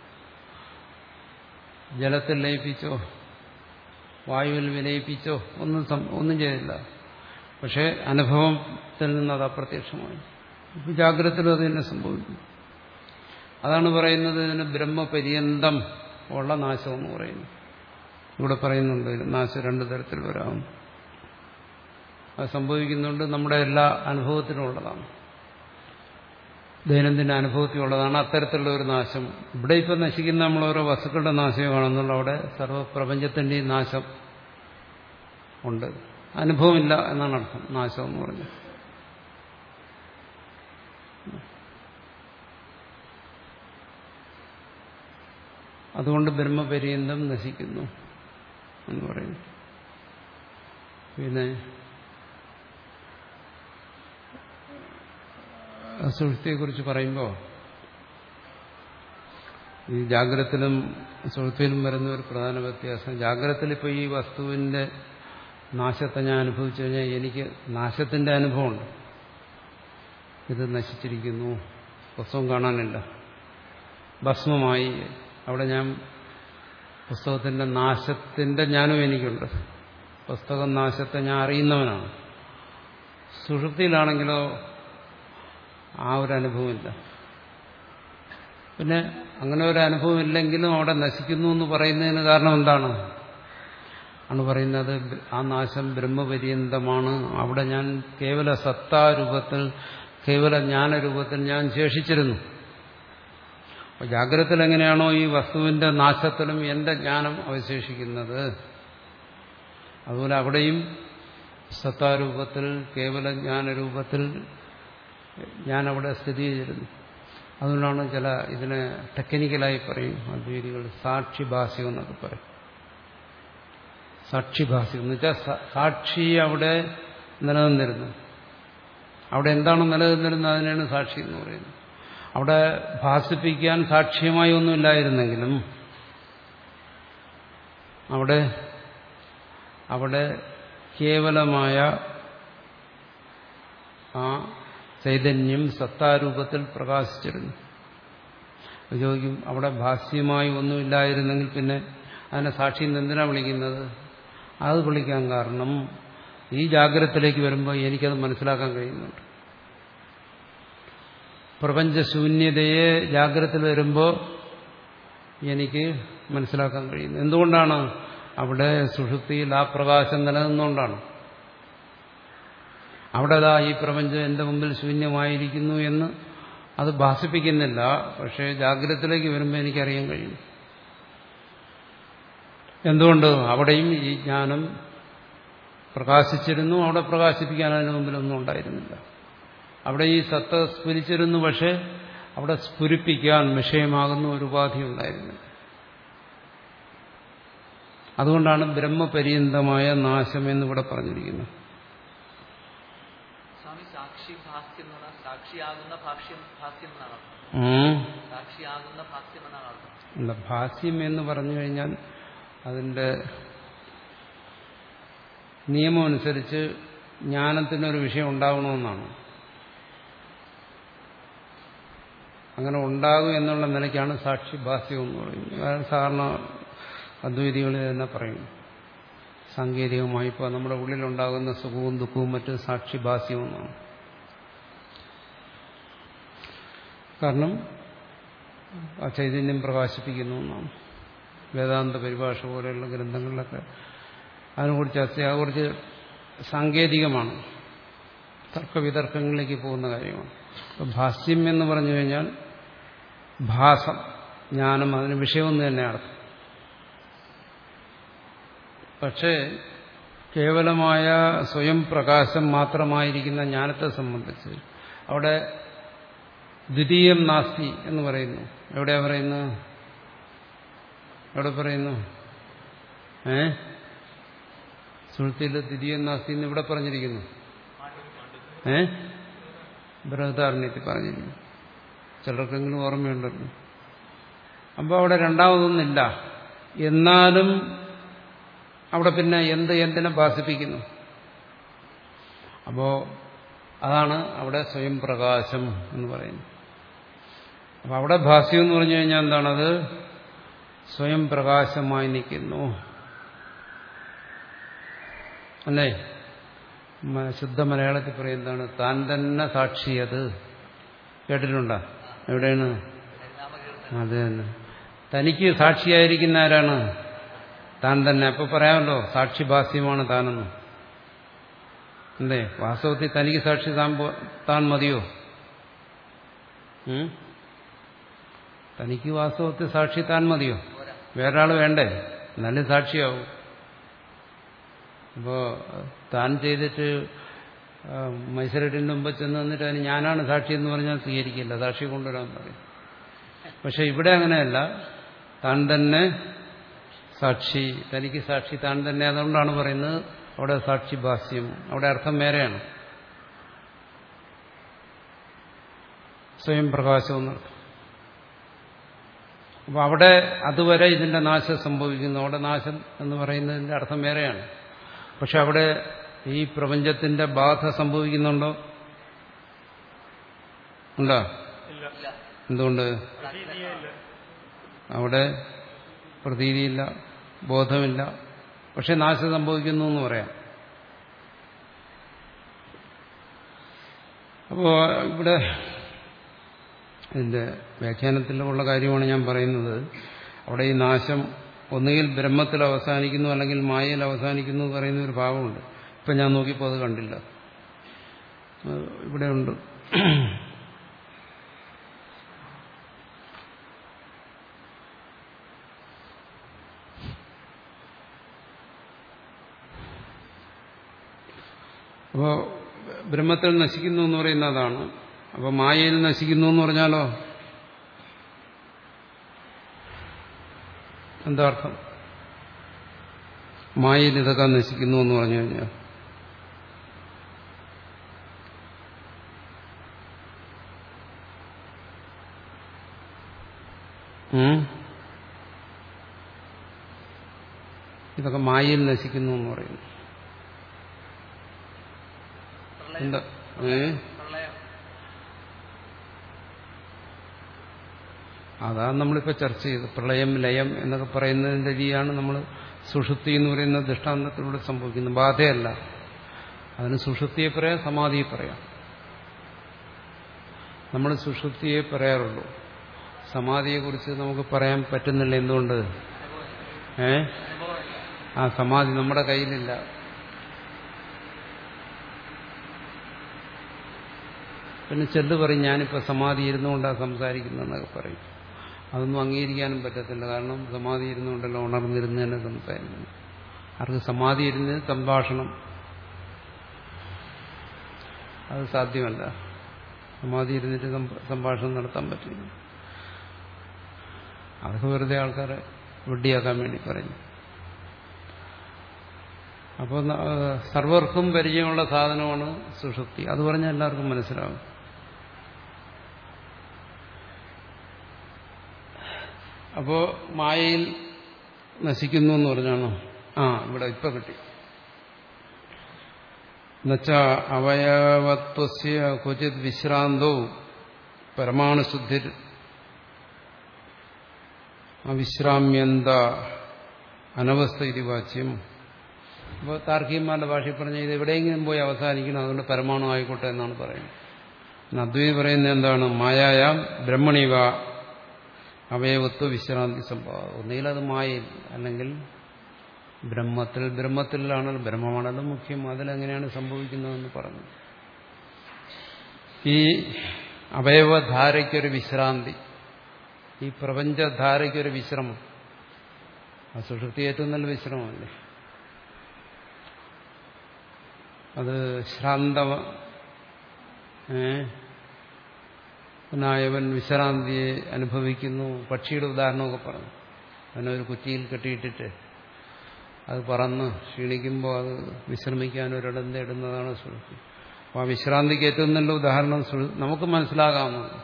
ജലത്തിൽ ലയിപ്പിച്ചോ, വായുവിൽ വിലയിപ്പിച്ചോ ഒന്നും ഒന്നും ചെയ്തില്ല. പക്ഷെ അനുഭവത്തിൽ നിന്ന് അത് അപ്രത്യക്ഷമായി. ഇപ്പം ജാഗ്രതത്തിലും അത് തന്നെ സംഭവിക്കും. അതാണ് പറയുന്നത് ഇതിന് ബ്രഹ്മപര്യന്തം ഉള്ള നാശം എന്ന് പറയുന്നു. ഇവിടെ പറയുന്നുണ്ട് നാശം രണ്ടു തരത്തിൽ വരാം. അത് സംഭവിക്കുന്നുണ്ട്, നമ്മുടെ എല്ലാ അനുഭവത്തിനും ഉള്ളതാണ്, ദൈനംദിന അനുഭവത്തിലുള്ളതാണ് അത്തരത്തിലുള്ള ഒരു നാശം. ഇവിടെ ഇപ്പം നശിക്കുന്ന നമ്മൾ ഓരോ വസ്തുക്കളുടെ നാശമേ കാണുന്നുള്ളൂ. അവിടെ സർവ്വപ്രപഞ്ചത്തിന്റെയും നാശം ഉണ്ട്, അനുഭവമില്ല എന്നാണ് അർത്ഥം നാശം എന്ന് പറഞ്ഞത്. അതുകൊണ്ട് ബ്രഹ്മപര്യന്തം നശിക്കുന്നു എന്ന് പറയുന്നു. പിന്നെ സുഷുപ്തിയെക്കുറിച്ച് പറയുമ്പോൾ ഈ ജാഗ്രതത്തിലും സുഷുപ്തിയിലും വരുന്ന ഒരു പ്രധാന വ്യത്യാസം, ജാഗ്രതത്തിൽ ഇപ്പോൾ ഈ വസ്തുവിന്റെ നാശത്തെ ഞാൻ അനുഭവിച്ചു കഴിഞ്ഞാൽ എനിക്ക് നാശത്തിന്റെ അനുഭവമുണ്ട്. ഇത് നശിച്ചിരിക്കുന്നു, പുസ്തകം കാണാനില്ല, ഭസ്മമായി. അവിടെ ഞാൻ പുസ്തകത്തിന്റെ നാശത്തിന്റെ ജ്ഞാനം എനിക്കുണ്ട്, പുസ്തകം നാശത്തെ ഞാൻ അറിയുന്നവനാണ്. സുഷുപ്തിയിലാണെങ്കിലോ ആ ഒരു അനുഭവമില്ല. പിന്നെ അങ്ങനെ ഒരു അനുഭവം ഇല്ലെങ്കിലും അവിടെ നശിക്കുന്നു എന്ന് പറയുന്നതിന് കാരണം എന്താണ്? ആണ് പറയുന്നത് ആ നാശം ബ്രഹ്മപര്യന്തമാണ്. അവിടെ ഞാൻ കേവല സത്താരൂപത്തിൽ, കേവല ജ്ഞാനരൂപത്തിൽ ഞാൻ ശേഷിച്ചിരുന്നു. അപ്പോൾ ജാഗ്രതത്തിൽ എങ്ങനെയാണോ ഈ വസ്തുവിന്റെ നാശത്തിലും എന്റെ ജ്ഞാനം അവശേഷിക്കുന്നത്, അതുപോലെ അവിടെയും സത്താരൂപത്തിൽ, കേവല ജ്ഞാനരൂപത്തിൽ ഞാനവിടെ സ്ഥിതി ചെയ്തിരുന്നു. അതുകൊണ്ടാണ് ചില ഇതിനെ ടെക്നിക്കലായി പറയും അദ്വൈതികൾ സാക്ഷിഭാഷ്യം എന്നൊക്കെ പറയും. സാക്ഷിഭാസ്യം എന്ന് വെച്ചാൽ സാക്ഷി അവിടെ നിലനിന്നിരുന്നു. അവിടെ എന്താണ് നിലനിന്നിരുന്നത് അതിനാണ് സാക്ഷി എന്ന് പറയുന്നത്. അവിടെ ഭാസിപ്പിക്കാൻ സാക്ഷ്യമായി ഒന്നുമില്ലായിരുന്നെങ്കിലും അവിടെ അവിടെ കേവലമായ ആ ചൈതന്യം സത്താരൂപത്തിൽ പ്രകാശിച്ചിരുന്നു. ചോദിക്കും, അവിടെ ഭാസ്യമായി ഒന്നുമില്ലായിരുന്നെങ്കിൽ പിന്നെ അതിനെ സാക്ഷി എന്തിനാണ് വിളിക്കുന്നത്? അത് വിളിക്കാൻ കാരണം ഈ ജാഗ്രതത്തിലേക്ക് വരുമ്പോൾ എനിക്കത് മനസ്സിലാക്കാൻ കഴിയുന്നുണ്ട്. പ്രപഞ്ചശൂന്യതയെ ജാഗ്രതത്തിൽ വരുമ്പോൾ എനിക്ക് മനസ്സിലാക്കാൻ കഴിയുന്നു. എന്തുകൊണ്ടാണ്? അവിടെ സുഷുപ്തിയിൽ ആ പ്രകാശം നിലനിന്നുകൊണ്ടാണ്. അവിടെ ദാ ഈ പ്രപഞ്ചം എന്റെ മുമ്പിൽ ശൂന്യമായിരിക്കുന്നു എന്ന് അത് ഭാസിപ്പിക്കുന്നില്ല. പക്ഷേ ജാഗ്രതത്തിലേക്ക് വരുമ്പോൾ എനിക്കറിയാൻ കഴിയും. എന്തുകൊണ്ട്? അവിടെയും ഈ ജ്ഞാനം പ്രകാശിച്ചിരുന്നു. അവിടെ പ്രകാശിപ്പിക്കാൻ അതിന് മുമ്പിലൊന്നും ഉണ്ടായിരുന്നില്ല. അവിടെ ഈ സത്ത സ്ഫുരിച്ചിരുന്നു. പക്ഷെ അവിടെ സ്ഫുരിപ്പിക്കാൻ വിഷയമാകുന്ന ഒരു ഉപാധി ഉണ്ടായിരുന്നില്ല. അതുകൊണ്ടാണ് ബ്രഹ്മപര്യന്തമായ നാശം എന്നിവിടെ പറഞ്ഞിരിക്കുന്നത്. സ്വാമി, സാക്ഷി ഭാസ്യം എന്ന് പറഞ്ഞാൽ സാക്ഷിയാകുന്ന ഭാഷ്യം ഭാസ്യം എന്നാണ്. സാക്ഷിയാകുന്ന ഭാസ്യം എന്നാണ് അർത്ഥം. അല്ല, ഭാസ്യം എന്ന് പറഞ്ഞു കഴിഞ്ഞാൽ അതിന്റെ നിയമം അനുസരിച്ച് ജ്ഞാനത്തിനൊരു വിഷയം ഉണ്ടാകണമെന്നാണ്. അങ്ങനെ ഉണ്ടാകും എന്നുള്ള നിലയ്ക്കാണ് സാക്ഷിഭാസ്യം എന്ന് പറയുന്നത്. സാധാരണ അദ്വൈതികളിൽ തന്നെ പറയും. സാങ്കേതികമായി ഇപ്പോൾ നമ്മുടെ ഉള്ളിലുണ്ടാകുന്ന സുഖവും ദുഃഖവും മറ്റ് സാക്ഷിഭാസ്യമെന്നാണ്. കാരണം ആ ചൈതന്യം പ്രകാശിപ്പിക്കുന്നു എന്നാണ്. വേദാന്ത പരിഭാഷ പോലെയുള്ള ഗ്രന്ഥങ്ങളിലൊക്കെ അതിനെക്കുറിച്ച് ചർച്ച കുറച്ച് സാങ്കേതികമാണ്, തർക്കവിതർക്കങ്ങളിലേക്ക് പോകുന്ന കാര്യമാണ്. അപ്പോൾ ഭാസ്യം എന്ന് പറഞ്ഞു കഴിഞ്ഞാൽ ഭാസം, ജ്ഞാനം, അതിന് വിഷയമൊന്നു തന്നെ അർത്ഥം. പക്ഷേ കേവലമായ സ്വയം പ്രകാശം മാത്രമായിരിക്കുന്ന ജ്ഞാനത്തെ സംബന്ധിച്ച് അവിടെ ദ്വിതീയം നാസ്തി എന്ന് പറയുന്നു. എവിടെയാ പറയുന്നു? എവിടെ പറയുന്നു? ഏ സുഹൃത്തിയിൽ ദ്വിതീയം നാസ്തി എന്ന് ഇവിടെ പറഞ്ഞിരിക്കുന്നു. ഏ ബൃഹദാരണ്യത്തിൽ പറഞ്ഞിരിക്കുന്നു. ചിലർക്കെങ്കിലും ഓർമ്മയുണ്ടല്ലോ. അപ്പോൾ അവിടെ രണ്ടാമതൊന്നില്ല. എന്നാലും അവിടെ പിന്നെ എന്ത് എന്തിനെ ഭാസിപ്പിക്കുന്നു? അപ്പോൾ അതാണ് അവിടെ സ്വയം പ്രകാശം എന്ന് പറയുന്നത്. അപ്പം അവിടെ ഭാസ്യം എന്ന് പറഞ്ഞു കഴിഞ്ഞാൽ എന്താണത്? സ്വയം പ്രകാശമായി നിൽക്കുന്നു അല്ലേ? ശുദ്ധ മലയാളത്തിൽ പറയുന്നതാണ് താൻ തന്നെ സാക്ഷിയത്. കേട്ടിട്ടുണ്ടോ? എവിടെയാണ്? അത് തന്നെ. തനിക്ക് സാക്ഷിയായിരിക്കുന്ന ആരാണ്? താൻ തന്നെ. അപ്പൊ പറയാമല്ലോ സാക്ഷിഭാസ്യമാണ് താനെന്ന്. എന്തേ വാസ്തവത്തിൽ തനിക്ക് സാക്ഷി താൻ താൻ മതിയോ? തനിക്ക് വാസ്തവത്തിൽ സാക്ഷി താൻ മതിയോ? വേറൊരാൾ വേണ്ടേ? നല്ല സാക്ഷിയാവും. അപ്പോൾ താൻ ചെയ്തിട്ട് മൈസൂരിന്റെ മുമ്പ് ചെന്ന് നിന്നിട്ട് അതിന് ഞാനാണ് സാക്ഷി എന്ന് പറഞ്ഞാൽ സ്വീകരിക്കില്ല. സാക്ഷി കൊണ്ടുവരാൻ പറയും. പക്ഷെ ഇവിടെ അങ്ങനെയല്ല. താൻ തന്നെ സാക്ഷി, തനിക്ക് സാക്ഷി താൻ തന്നെ. അതുകൊണ്ടാണ് പറയുന്നത് അവിടെ സാക്ഷിഭാസ്യം. അവിടെ അർത്ഥം വേറെയാണ്. സ്വയം പ്രകാശം എന്നർത്ഥം. അപ്പൊ അവിടെ അതുവരെ ഇതിന്റെ നാശം സംഭവിക്കുന്നു. അവിടെ നാശം എന്ന് പറയുന്നതിന്റെ അർത്ഥം വേറെയാണ്. പക്ഷെ അവിടെ ഈ പ്രപഞ്ചത്തിന്റെ ബാധ സംഭവിക്കുന്നുണ്ടോ? ഉണ്ടോ? എന്തുകൊണ്ട്? അവിടെ പ്രതീതിയില്ല, ബോധമില്ല. പക്ഷെ നാശം സംഭവിക്കുന്നു എന്ന് പറയാം. അപ്പോൾ ഇവിടെ ഇതിന്റെ വ്യാഖ്യാനത്തിലുള്ള കാര്യമാണ് ഞാൻ പറയുന്നത്. അവിടെ ഈ നാശം ഒന്നുകിൽ ബ്രഹ്മത്തിൽ അവസാനിക്കുന്നു അല്ലെങ്കിൽ മായയിൽ അവസാനിക്കുന്നു എന്ന് പറയുന്ന ഒരു ഭാഗമുണ്ട്. ഇപ്പം ഞാൻ നോക്കിയപ്പോൾ അത് കണ്ടില്ല. ഇവിടെയുണ്ട്. അപ്പോൾ ബ്രഹ്മത്തിൽ നശിക്കുന്നു എന്ന് പറയുന്ന അതാണ്. അപ്പോൾ മായയിൽ നശിക്കുന്നു എന്ന് പറഞ്ഞാലോ എന്താ അർത്ഥം? മായയിൽ ഇതൊക്കെ നശിക്കുന്നു എന്ന് പറഞ്ഞു കഴിഞ്ഞാൽ ഇതൊക്കെ മായയിൽ നശിക്കുന്നു എന്ന് പറയുന്നു. എന്താ ഏ അതാണ് നമ്മളിപ്പോൾ ചർച്ച ചെയ്തത്. പ്രളയം ലയം എന്നൊക്കെ പറയുന്നതിന്റെ രീതിയാണ് നമ്മൾ സുഷുപ്തി എന്ന് പറയുന്ന ദൃഷ്ടാന്തത്തിലൂടെ സംഭവിക്കുന്നത്. ബാധയല്ല. അതിന് സുഷുപ്തിയെ പറയാം, സമാധിയെ പറയാം. നമ്മൾ സുഷുപ്തിയെ പറയാറുള്ളൂ. സമാധിയെക്കുറിച്ച് നമുക്ക് പറയാൻ പറ്റുന്നില്ല. എന്തുകൊണ്ട്? ഏ ആ സമാധി നമ്മുടെ കയ്യിലില്ല. പിന്നെ ചെല്ലു പറയും ഞാനിപ്പോൾ സമാധി ഇരുന്നുകൊണ്ടാണ് സംസാരിക്കുന്നതെന്നൊക്കെ പറയും. അതൊന്നും അംഗീകരിക്കാനും പറ്റത്തില്ല. കാരണം സമാധി ഇരുന്നുകൊണ്ടല്ലോ ഉണർന്നിരുന്ന് തന്നെ സംസാരിക്കുന്നു. ആർക്ക് സമാധി ഇരുന്ന് സംഭാഷണം അത് സാധ്യമല്ല. സമാധി ഇരുന്നിട്ട് സംഭാഷണം നടത്താൻ പറ്റില്ല. അതൊക്കെ വെറുതെ ആൾക്കാരെ വെടിയാക്കാൻ വേണ്ടി പറയും. അപ്പോൾ സർവർക്കും പരിചയമുള്ള സാധനമാണ് സുഷുപ്തി. അത് പറഞ്ഞാൽ എല്ലാവർക്കും മനസ്സിലാവും. അപ്പോ മായയിൽ നശിക്കുന്നു എന്ന് പറഞ്ഞാണോ? ആ ഇവിടെ ഇപ്പൊ കിട്ടി. എന്നുവെച്ചാ അവയവത്വസ്യ ക്വചിത് വിശ്രാന്തോ പരമാണുശുദ്ധിർ അവിശ്രാമ്യന്ത അനവസ്ഥ ഇതി വാച്യം. അപ്പോൾ താർക്കികന്മാരുടെ ഭാഷയിൽ പറഞ്ഞാൽ ഇത് എവിടെയെങ്കിലും പോയി അവസാനിക്കണം, അതുകൊണ്ട് പരമാണു ആയിക്കോട്ടെ എന്നാണ് പറയുന്നത്. അദ്വൈതി പറയുന്നത് എന്താണ്? മായായാം ബ്രഹ്മണിവ അവയവത്വ വിശ്രാന്തി സംഭവം. ഒന്നുകിൽ അത് മായയിൽ, അല്ലെങ്കിൽ ബ്രഹ്മത്തിൽ. ബ്രഹ്മത്തിലാണല്ലോ, ബ്രഹ്മമാണല്ലോ മുഖ്യം. അതിലെങ്ങനെയാണ് സംഭവിക്കുന്നതെന്ന് പറഞ്ഞു. ഈ അവയവധാരയ്ക്കൊരു വിശ്രാന്തി, ഈ പ്രപഞ്ചധാരയ്ക്കൊരു വിശ്രമം, ആ സുഷുപ്തി ഏറ്റവും നല്ല വിശ്രമമല്ലേ. അത് ശ്രാന്ത നായവൻ വിശ്രാന്തിയെ അനുഭവിക്കുന്നു. പക്ഷിയുടെ ഉദാഹരണമൊക്കെ പറഞ്ഞു. അതിനെ ഒരു കുറ്റിയിൽ കെട്ടിയിട്ടിട്ട് അത് പറന്ന് ക്ഷീണിക്കുമ്പോൾ അത് വിശ്രമിക്കാൻ ഒരിടം തേടുന്നതാണ് സുഷുപ്തി. അപ്പോൾ ആ വിശ്രാന്തിക്ക് ഏറ്റവും നല്ല ഉദാഹരണം നമുക്ക് മനസ്സിലാകാവുന്നതാണ്.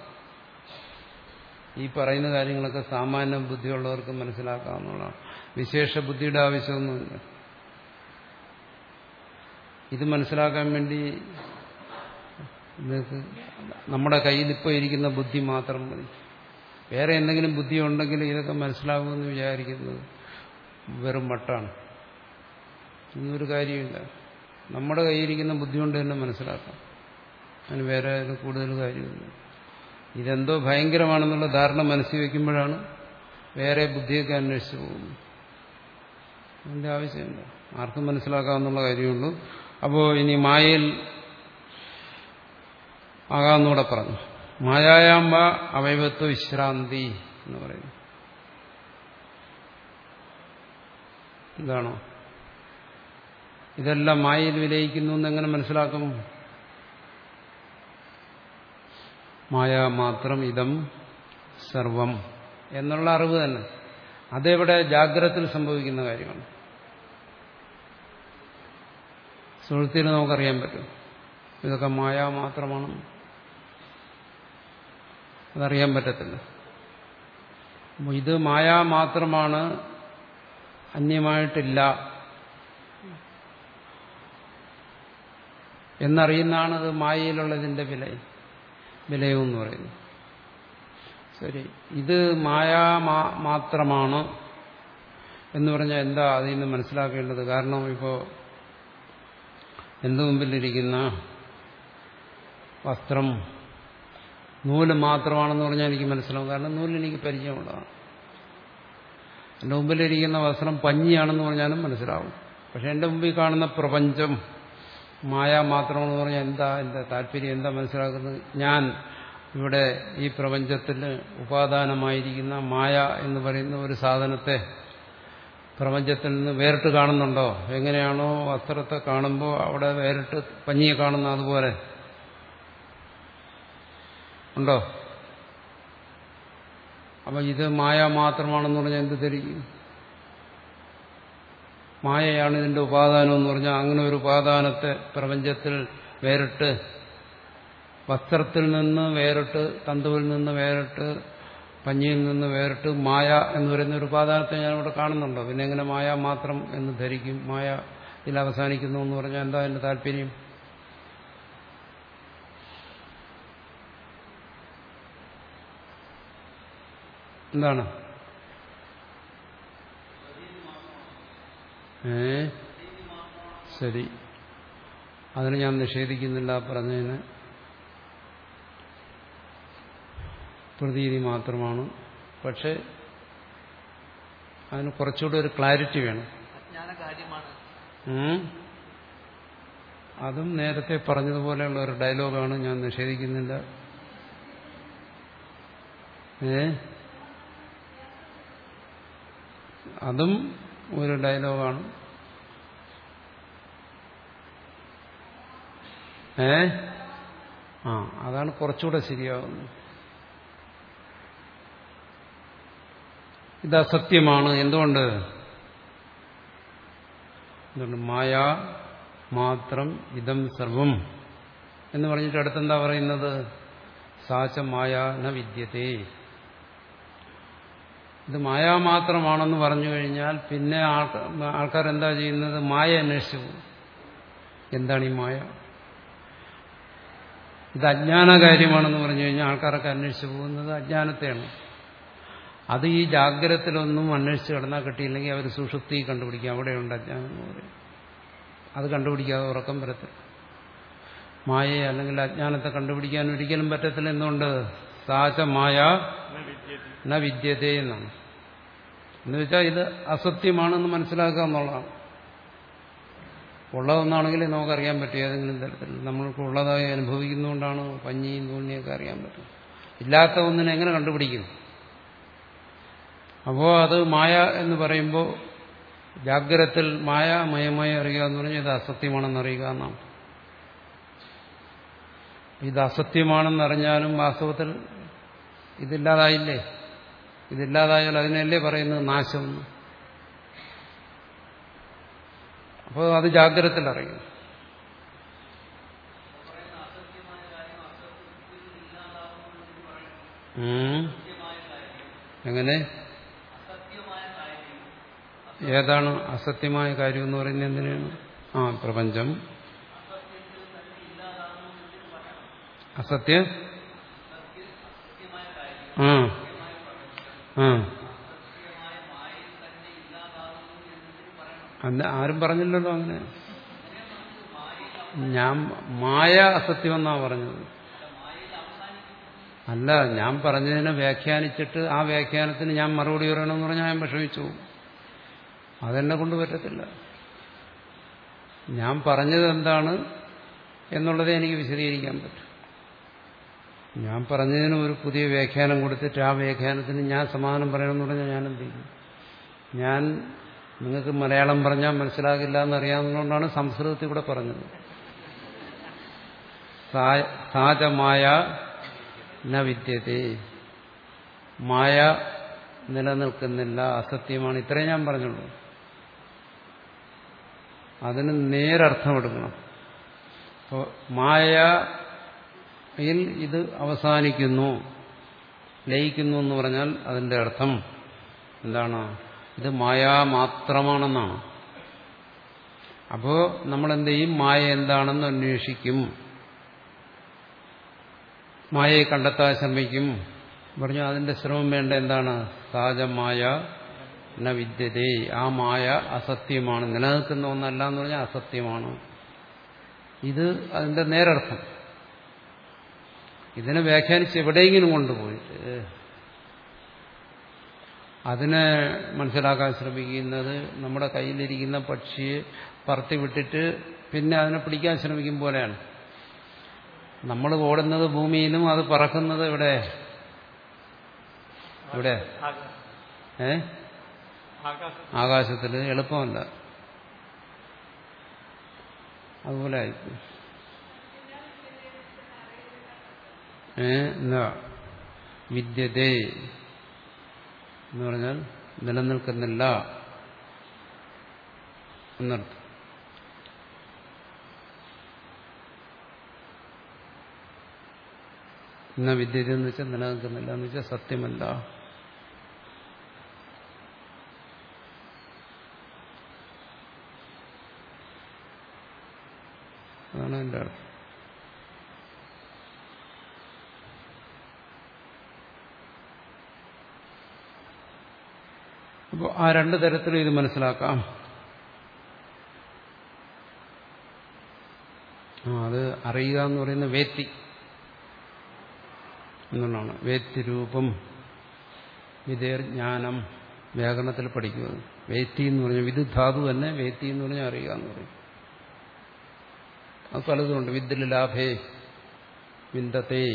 ഈ പറയുന്ന കാര്യങ്ങളൊക്കെ സാമാന്യ ബുദ്ധിയുള്ളവർക്ക് മനസ്സിലാക്കാവുന്നതാണ്. വിശേഷ ബുദ്ധിയുടെ ആവശ്യമൊന്നുമില്ല. ഇത് മനസ്സിലാക്കാൻ വേണ്ടി നിങ്ങൾക്ക് നമ്മുടെ കയ്യിൽ ഇപ്പോൾ ഇരിക്കുന്ന ബുദ്ധി മാത്രം മതി. വേറെ എന്തെങ്കിലും ബുദ്ധി ഉണ്ടെങ്കിൽ ഇതൊക്കെ മനസ്സിലാകുമെന്ന് വിചാരിക്കുന്നത് വെറും മട്ടാണ്. ഇന്നൊരു കാര്യമില്ല. നമ്മുടെ കയ്യിരിക്കുന്ന ബുദ്ധി കൊണ്ട് തന്നെ മനസ്സിലാക്കാം. അതിന് വേറെ കൂടുതൽ കാര്യമില്ല. ഇതെന്തോ ഭയങ്കരമാണെന്നുള്ള ധാരണ മനസ്സിൽ വയ്ക്കുമ്പോഴാണ് വേറെ ബുദ്ധിയൊക്കെ അന്വേഷിച്ചു പോകുന്നത്. അതിൻ്റെ ആവശ്യമില്ല. ആർക്കും മനസ്സിലാക്കാമെന്നുള്ള കാര്യമുള്ളൂ. അപ്പോൾ ഇനി മായയിൽ ആകാമെന്നൂടെ പറഞ്ഞു. മായായാമ്പ അവയവത്വ വിശ്രാന്തി എന്ന് പറയുന്നു. ഇതാണോ? ഇതെല്ലാം മായയിൽ വിലയിക്കുന്നു എന്നെങ്ങനെ മനസ്സിലാക്കും? മായ മാത്രം ഇതം സർവം എന്നുള്ള അറിവ് തന്നെ. അതെവിടെ? ജാഗ്രതയിൽ സംഭവിക്കുന്ന കാര്യമാണ്. സുഹൃത്തിന് നമുക്കറിയാൻ പറ്റും ഇതൊക്കെ മായ മാത്രമാണ്. അതറിയാൻ പറ്റത്തില്ല. ഇത് മായ മാത്രമാണ്, അന്യമായിട്ടില്ല എന്നറിയുന്നതാണ് അത് മായയിലുള്ളതിന്റെ വില വിലയെന്ന് പറയുന്നു. ശരി, ഇത് മായ മാത്രമാണ് എന്ന് പറഞ്ഞാൽ എന്താ അതിൽ നിന്ന് മനസ്സിലാക്കേണ്ടത്? കാരണം ഇപ്പോൾ എന്റെ മുമ്പിലിരിക്കുന്ന വസ്ത്രം നൂല് മാത്രമാണെന്ന് പറഞ്ഞാൽ എനിക്ക് മനസ്സിലാവും. കാരണം നൂല് എനിക്ക് പരിചയമുള്ളതാണ്. എൻ്റെ മുമ്പിലിരിക്കുന്ന വസ്ത്രം പഞ്ഞിയാണെന്ന് പറഞ്ഞാലും മനസ്സിലാവും. പക്ഷെ എൻ്റെ മുമ്പിൽ കാണുന്ന പ്രപഞ്ചം മായ മാത്രമാണെന്ന് പറഞ്ഞാൽ എന്താ എൻ്റെ താല്പര്യം? എന്താ മനസ്സിലാക്കുന്നത്? ഞാൻ ഇവിടെ ഈ പ്രപഞ്ചത്തിന് ഉപാദാനമായിരിക്കുന്ന മായ എന്ന് പറയുന്ന ഒരു സാധനത്തെ പ്രപഞ്ചത്തിൽ നിന്ന് വേറിട്ട് കാണുന്നുണ്ടോ? എങ്ങനെയാണോ വസ്ത്രത്തെ കാണുമ്പോൾ അവിടെ വേറിട്ട് പഞ്ഞിയെ കാണുന്ന അതുപോലെ ഉണ്ടോ? അപ്പൊ ഇത് മായ മാത്രമാണെന്ന് പറഞ്ഞാൽ എന്ത് ധരിക്കും? മായയാണ് ഇതിന്റെ ഉപാദാനം എന്ന് പറഞ്ഞാൽ അങ്ങനെ ഒരു ഉപാദാനത്തെ പ്രപഞ്ചത്തിൽ വേറിട്ട്, വസ്ത്രത്തിൽ നിന്ന് വേറിട്ട്, തന്തുവിൽ നിന്ന് വേറിട്ട്, പഞ്ഞിയിൽ നിന്ന് വേറിട്ട് മായ എന്ന് പറയുന്ന ഒരു ഉപാദാനത്തെ ഞാനിവിടെ കാണുന്നുണ്ടോ? പിന്നെ എങ്ങനെ മായ മാത്രം എന്ന് ധരിക്കും? മായ ഇതിൽ അവസാനിക്കുന്നു എന്ന് പറഞ്ഞാൽ എന്താ എന്റെ താല്പര്യം? എന്താണ്? ഏ ശരി, അതിന് ഞാൻ നിഷേധിക്കുന്നില്ല. പറഞ്ഞതിന് പ്രതീതി മാത്രമാണ്. പക്ഷെ അതിന് കുറച്ചുകൂടി ഒരു ക്ലാരിറ്റി വേണം. അതും നേരത്തെ പറഞ്ഞതുപോലെയുള്ള ഒരു ഡയലോഗാണ്, ഞാൻ നിഷേധിക്കുന്നില്ല. ഏ അതും ഒരു ഡയലോഗാണ്. ഏ ആ അതാണ് കുറച്ചുകൂടെ ശരിയാവുന്നത്. ഇത് അസത്യമാണ്. എന്തുകൊണ്ട്? എന്തുകൊണ്ട്? മായ മാത്രം ഇതം സർവം എന്ന് പറഞ്ഞിട്ട് അടുത്തെന്താ പറയുന്നത്? സാച മായ ന വിദ്യത്തെ. ഇത് മായ മാത്രമാണെന്ന് പറഞ്ഞു കഴിഞ്ഞാൽ പിന്നെ ആൾക്കാർ എന്താ ചെയ്യുന്നത്? മായ അന്വേഷിച്ചു പോകും. എന്താണ് ഈ മായ? ഇത് അജ്ഞാന കാര്യമാണെന്ന് പറഞ്ഞു കഴിഞ്ഞാൽ ആൾക്കാരൊക്കെ അന്വേഷിച്ചു പോകുന്നത് അജ്ഞാനത്തെയാണ്. അത് ഈ ജാഗ്രതത്തിലൊന്നും അന്വേഷിച്ച് കിടന്നാൽ കിട്ടിയില്ലെങ്കിൽ അവർ സുഷുപ്തി കണ്ടുപിടിക്കും. അവിടെയുണ്ട് അജ്ഞാനം എന്ന് പറയും. അത് കണ്ടുപിടിക്കാതെ ഉറക്കം വരത്തില്ല. മായയെ അല്ലെങ്കിൽ അജ്ഞാനത്തെ കണ്ടുപിടിക്കാൻ ഒരിക്കലും പറ്റത്തില്ല. എന്തുകൊണ്ട്? സാച മായ ന വിദ്യതേ എന്നാണ്. എന്ന് വെച്ചാൽ ഇത് അസത്യമാണെന്ന് മനസ്സിലാക്കുക എന്നുള്ളതാണ്. ഉള്ളതൊന്നാണെങ്കിൽ നമുക്കറിയാൻ പറ്റും ഏതെങ്കിലും തരത്തിൽ. നമ്മൾക്ക് ഉള്ളതായി അനുഭവിക്കുന്നതുകൊണ്ടാണ് പഞ്ഞിയും തൂണിയൊക്കെ അറിയാൻ പറ്റും. ഇല്ലാത്ത ഒന്നിനെ എങ്ങനെ കണ്ടുപിടിക്കും? അപ്പോൾ അത് മായ എന്ന് പറയുമ്പോൾ ജാഗ്രതത്തിൽ മായ മയമായി അറിയുക എന്ന് പറഞ്ഞാൽ ഇത് അസത്യമാണെന്ന് അറിയുക എന്നാണ്. ഇത് അസത്യമാണെന്നറിഞ്ഞാലും വാസ്തവത്തിൽ ഇതില്ലാതായില്ലേ? ഇതില്ലാതായാൽ അതിനല്ലേ പറയുന്നത് നാശം. അപ്പോൾ അത് ജാഗ്രതത്തിൽ അറിയും. എങ്ങനെ? ഏതാണ് അസത്യമായ കാര്യം എന്ന് പറയുന്നത്? എന്തിനാണ്? ആ പ്രപഞ്ചം അസത്യ ആ ആ അന്ന് ആരും പറഞ്ഞില്ലല്ലോ അങ്ങനെ. ഞാൻ മായ അസത്യമെന്നാ പറഞ്ഞത്. അല്ല, ഞാൻ പറഞ്ഞതിനെ വ്യാഖ്യാനിച്ചിട്ട് ആ വ്യാഖ്യാനത്തിന് ഞാൻ മറുപടി പറയണമെന്ന് പറഞ്ഞാൽ ഞാൻ വിഷമിച്ചു. അതെന്നെ കൊണ്ട് പറ്റത്തില്ല. ഞാൻ പറഞ്ഞത് എന്താണ് എന്നുള്ളതേ എനിക്ക് വിശദീകരിക്കാൻ പറ്റും. ഞാൻ പറഞ്ഞതിന് ഒരു പുതിയ വ്യാഖ്യാനം കൊടുത്തിട്ട് ആ വ്യാഖ്യാനത്തിന് ഞാൻ സമാധാനം പറയണമെന്ന് പറഞ്ഞാൽ ഞാൻ എന്ത് ചെയ്യും? ഞാൻ നിങ്ങൾക്ക് മലയാളം പറഞ്ഞാൽ മനസ്സിലാകില്ല എന്നറിയാവുന്നതുകൊണ്ടാണ് സംസ്കൃതത്തിൽ കൂടെ പറഞ്ഞത്. സാചമായ ന വിദ്യത്തെ, മായ നിലനിൽക്കുന്നില്ല, അസത്യമാണ്. ഇത്രയും ഞാൻ പറഞ്ഞുള്ളൂ. അതിന് നേരർത്ഥം എടുക്കണം. അപ്പോൾ മായയിൽ ഇത് അവസാനിക്കുന്നു, ലയിക്കുന്നു എന്ന് പറഞ്ഞാൽ അതിന്റെ അർത്ഥം എന്താണ്? ഇത് മായ മാത്രമാണെന്നാണ്. അപ്പോൾ നമ്മളെന്ത് ചെയ്യും? മായ എന്താണെന്ന് അന്വേഷിക്കും, മായയെ കണ്ടെത്താൻ ശ്രമിക്കും. പറഞ്ഞു അതിന്റെ ശ്രമം വേണ്ട. എന്താണ്? സാജമായ ന വിദ്യതേ, ആ മായ അസത്യമാണ്, നിലനിൽക്കുന്ന ഒന്നല്ല എന്ന് പറഞ്ഞാൽ അസത്യമാണ്. ഇത് അതിന്റെ നേരർത്ഥം. ഇതിനെ വ്യാഖ്യാനിച്ച് എവിടെയെങ്കിലും കൊണ്ടുപോയിട്ട് അതിനെ മനസ്സിലാക്കാൻ ശ്രമിക്കുന്നത് നമ്മുടെ കയ്യിലിരിക്കുന്ന പക്ഷിയെ പറത്തി വിട്ടിട്ട് പിന്നെ അതിനെ പിടിക്കാൻ ശ്രമിക്കും പോലെയാണ്. നമ്മൾ ഓടുന്നത് ഭൂമിയിലും അത് പറക്കുന്നത് ഇവിടെ ഇവിടെ ഏ ആകാശത്തിൽ. എളുപ്പമല്ല. അതുപോലെ ആയിരിക്കും. ഏ എന്താ വിദ്യതേ എന്ന് പറഞ്ഞാൽ നിലനിൽക്കുന്നില്ല. എന്നർത്ഥം. ഇന്ന വിദ്യത എന്ന് വെച്ചാൽ നിലനിൽക്കുന്നില്ല എന്ന് വെച്ചാൽ സത്യമല്ല. അതാണ് എൻ്റെ അർത്ഥം. അപ്പോൾ ആ രണ്ട് തരത്തിലും ഇത് മനസ്സിലാക്കാം. അത് അറിയുക എന്ന് പറയുന്ന വേത്തി എന്നുള്ളതാണ്. വേത്തി രൂപം വിധേർ ജ്ഞാനം വ്യാകരണത്തിൽ പഠിക്കുന്നത്. വേത്തി എന്ന് പറഞ്ഞാൽ വിദ് ധാതു തന്നെ വേത്തി എന്ന് പറഞ്ഞാൽ അറിയുക എന്ന് പറയും. അത് പലതുമുണ്ട്. വിദ്യ ലാഭേ വിന്ദത്തെ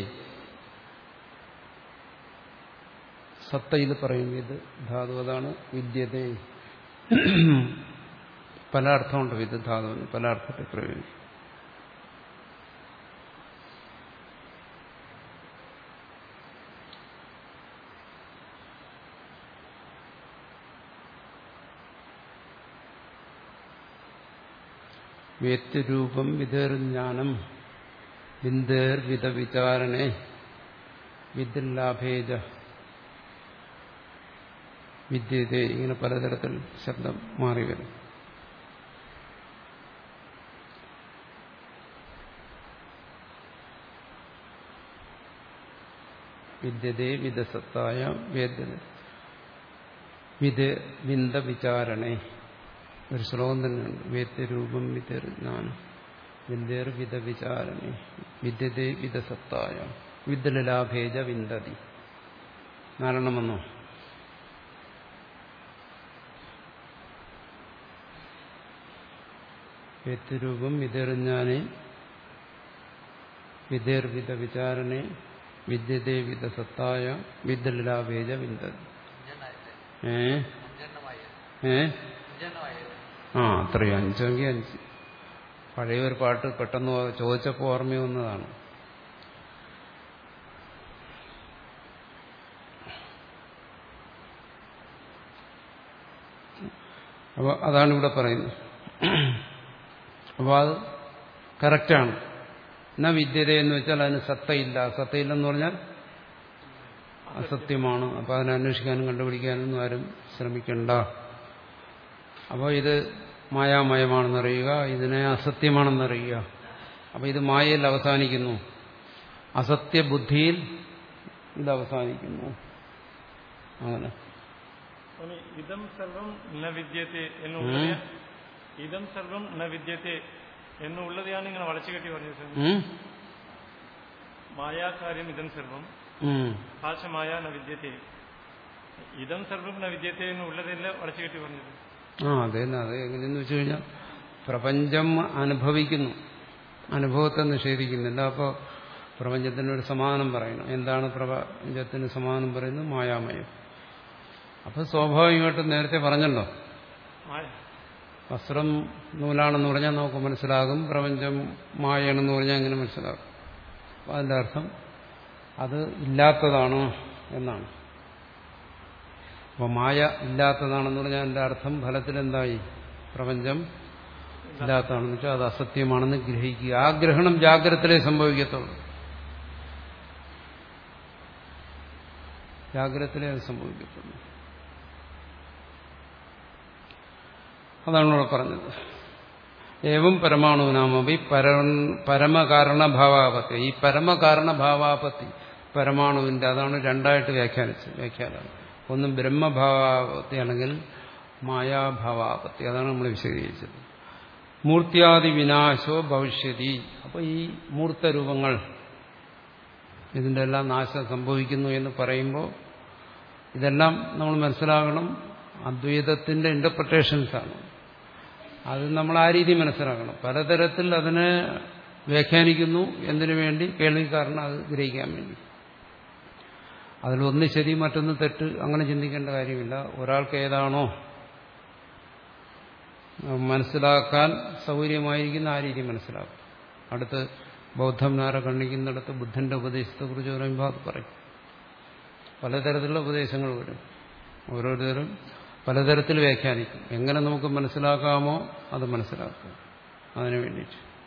സത്തയിൽ പറയും വിദ് ധാതു, അതാണ് വിദ്യതേ. പല അർത്ഥമുണ്ട് വിദ് ധാതുവിന്, പല അർത്ഥത്തെ പ്രയോഗിക്കും. വ്യക്തിരൂപം വിധേർജ്ഞാനം വിന്ദേർ വിധ വിചാരണേ വിദ്യലാഭേജ വിദ്യതേ. ഇങ്ങനെ പലതരത്തിൽ ശബ്ദം മാറി വരും. വിദ്യതേ വിദസത്തായ വേദ്യത വിദ വിന്ദ വിചാരണേ. ഒരു ശ്ലോകം തന്നെയുണ്ട്. വേദ്യരൂപം വിദ്യജ്ഞാനം വിന്ദേർ വിധ വിചാരണേ വിദ്യതേ വിദസത്തായ വിദ്യലാഭേജ വിന്ദതി. നാലെണ്ണം വന്നോ? വേദ്യരൂപം വിദ്യജ്ഞാനെ വിദ്യർ വിധ വിചാരണേ വിദ്യതേ വിദസത്തായ വിദ്യലാഭേജ വിന്ദതി. ഏ ഏ ആ അത്രയും അഞ്ചെങ്കിൽ അഞ്ച്. പഴയൊരു പാട്ട് പെട്ടെന്ന് ചോദിച്ചപ്പോൾ ഓർമ്മ വന്നതാണ്. അപ്പോൾ അതാണ് ഇവിടെ പറയുന്നത്. അപ്പോൾ അത് കറക്റ്റാണ്. എന്നാ വിദ്യത എന്ന് വെച്ചാൽ അതിന് സത്തയില്ല. സത്തയില്ലെന്ന് പറഞ്ഞാൽ അസത്യമാണ്. അപ്പോൾ അതിനെ അന്വേഷിക്കാനും കണ്ടുപിടിക്കാനൊന്നും ആരും ശ്രമിക്കണ്ട. അപ്പോൾ ഇത് മായാമയമാണെന്നറിയുക, ഇതിനെ അസത്യമാണെന്നറിയുക. അപ്പോൾ ഇത് മായയിൽ അവസാനിക്കുന്നു, അസത്യബുദ്ധിയിൽ ഇത് അവസാനിക്കുന്നു. അങ്ങനെ ഇതം സർവം ന വിദ്യത്തെ എന്നുള്ളത് ഇതം സർവം ന വിദ്യത്തെ എന്നുള്ളതാണ് ഇങ്ങനെ വളച്ചു കെട്ടി പറഞ്ഞത്. മായാകാര്യം ഇതം സർവം ഭാഷമായ ന വിദ്യത്തെ ഇതം സർവം ന വിദ്യത്തെ എന്നുള്ളതല്ല വളച്ചു കെട്ടി പറഞ്ഞത്. ആ അതെ. അത് എങ്ങനെയെന്ന് വെച്ച് കഴിഞ്ഞാൽ പ്രപഞ്ചം അനുഭവിക്കുന്നു, അനുഭവത്തെ നിഷേധിക്കുന്നില്ല. അപ്പോൾ പ്രപഞ്ചത്തിനൊരു സമാനം പറയണം. എന്താണ് പ്രപഞ്ചത്തിന് സമാനം പറയുന്നത്? മായാമയം. അപ്പോൾ സ്വാഭാവികമായിട്ടും നേരത്തെ പറഞ്ഞല്ലോ, വസ്ത്രം നൂലാണെന്ന് പറഞ്ഞാൽ നമുക്ക് മനസ്സിലാകും, പ്രപഞ്ചം മായയാണെന്ന് പറഞ്ഞാൽ എങ്ങനെ മനസ്സിലാകും? അപ്പോൾ അതിൻ്റെ അർത്ഥം അത് ഇല്ലാത്തതാണ് എന്നാണ്. അപ്പോൾ മായ ഇല്ലാത്തതാണെന്ന് പറഞ്ഞാൽ അതിൻ്റെ അർത്ഥം ഫലത്തിൽ എന്തായി? പ്രപഞ്ചം ഇല്ലാത്തതാണെന്ന് വെച്ചാൽ അത് അസത്യമാണെന്ന് ഗ്രഹിക്കുക. ആ ഗ്രഹണം ജാഗ്രതയിലേ സംഭവിക്കത്തുള്ളൂ. ജാഗ്രതയിലേ അത് സംഭവിക്കത്തുള്ളൂ. അതാണ് ഇവിടെ പറഞ്ഞത്. ഏവം പരമാണുനാമപി പരമകാരണഭാവാപത്തി. ഈ പരമകാരണഭാവാപത്തി പരമാണുവിന്റെ, അതാണ് രണ്ടായിട്ട് വ്യാഖ്യാനിച്ചത്. വ്യാഖ്യാനം ഒന്ന് ബ്രഹ്മഭാവാപത്തി അല്ലെങ്കിൽ മായാഭാവാപത്തി. അതാണ് നമ്മൾ വിശദീകരിച്ചത്. മൂർത്തിയാദി വിനാശോ ഭവിഷ്യതി. അപ്പോൾ ഈ മൂർത്തരൂപങ്ങൾ ഇതിൻ്റെ എല്ലാം നാശം സംഭവിക്കുന്നു എന്ന് പറയുമ്പോൾ ഇതെല്ലാം നമ്മൾ മനസ്സിലാക്കണം, അദ്വൈതത്തിന്റെ ഇന്റർപ്രിട്ടേഷൻസാണ്. അത് നമ്മൾ ആ രീതി മനസ്സിലാക്കണം. പലതരത്തിൽ അതിനെ വ്യാഖ്യാനിക്കുന്നു. എന്തിനു വേണ്ടി? കേൾവിക്കാരന് അത് ഗ്രഹിക്കാൻ വേണ്ടി. അതിലൊന്ന് ശരി മറ്റൊന്ന് തെറ്റ് അങ്ങനെ ചിന്തിക്കേണ്ട കാര്യമില്ല. ഒരാൾക്ക് ഏതാണോ മനസ്സിലാക്കാൻ സൗകര്യമായിരിക്കുന്ന ആ രീതി മനസ്സിലാക്കും. അടുത്ത് ബൗദ്ധന്മാരെ കണ്ണിക്കുന്നിടത്ത് ബുദ്ധന്റെ ഉപദേശത്തെക്കുറിച്ച് പറയുമ്പോൾ അത് പറയും. പലതരത്തിലുള്ള ഉപദേശങ്ങൾ വരും. ഓരോരുത്തരും പലതരത്തിൽ വ്യാഖ്യാനിക്കും. എങ്ങനെ നമുക്ക് മനസ്സിലാക്കാമോ അത് മനസ്സിലാക്കുക. അതിനു വേണ്ടിയിട്ട്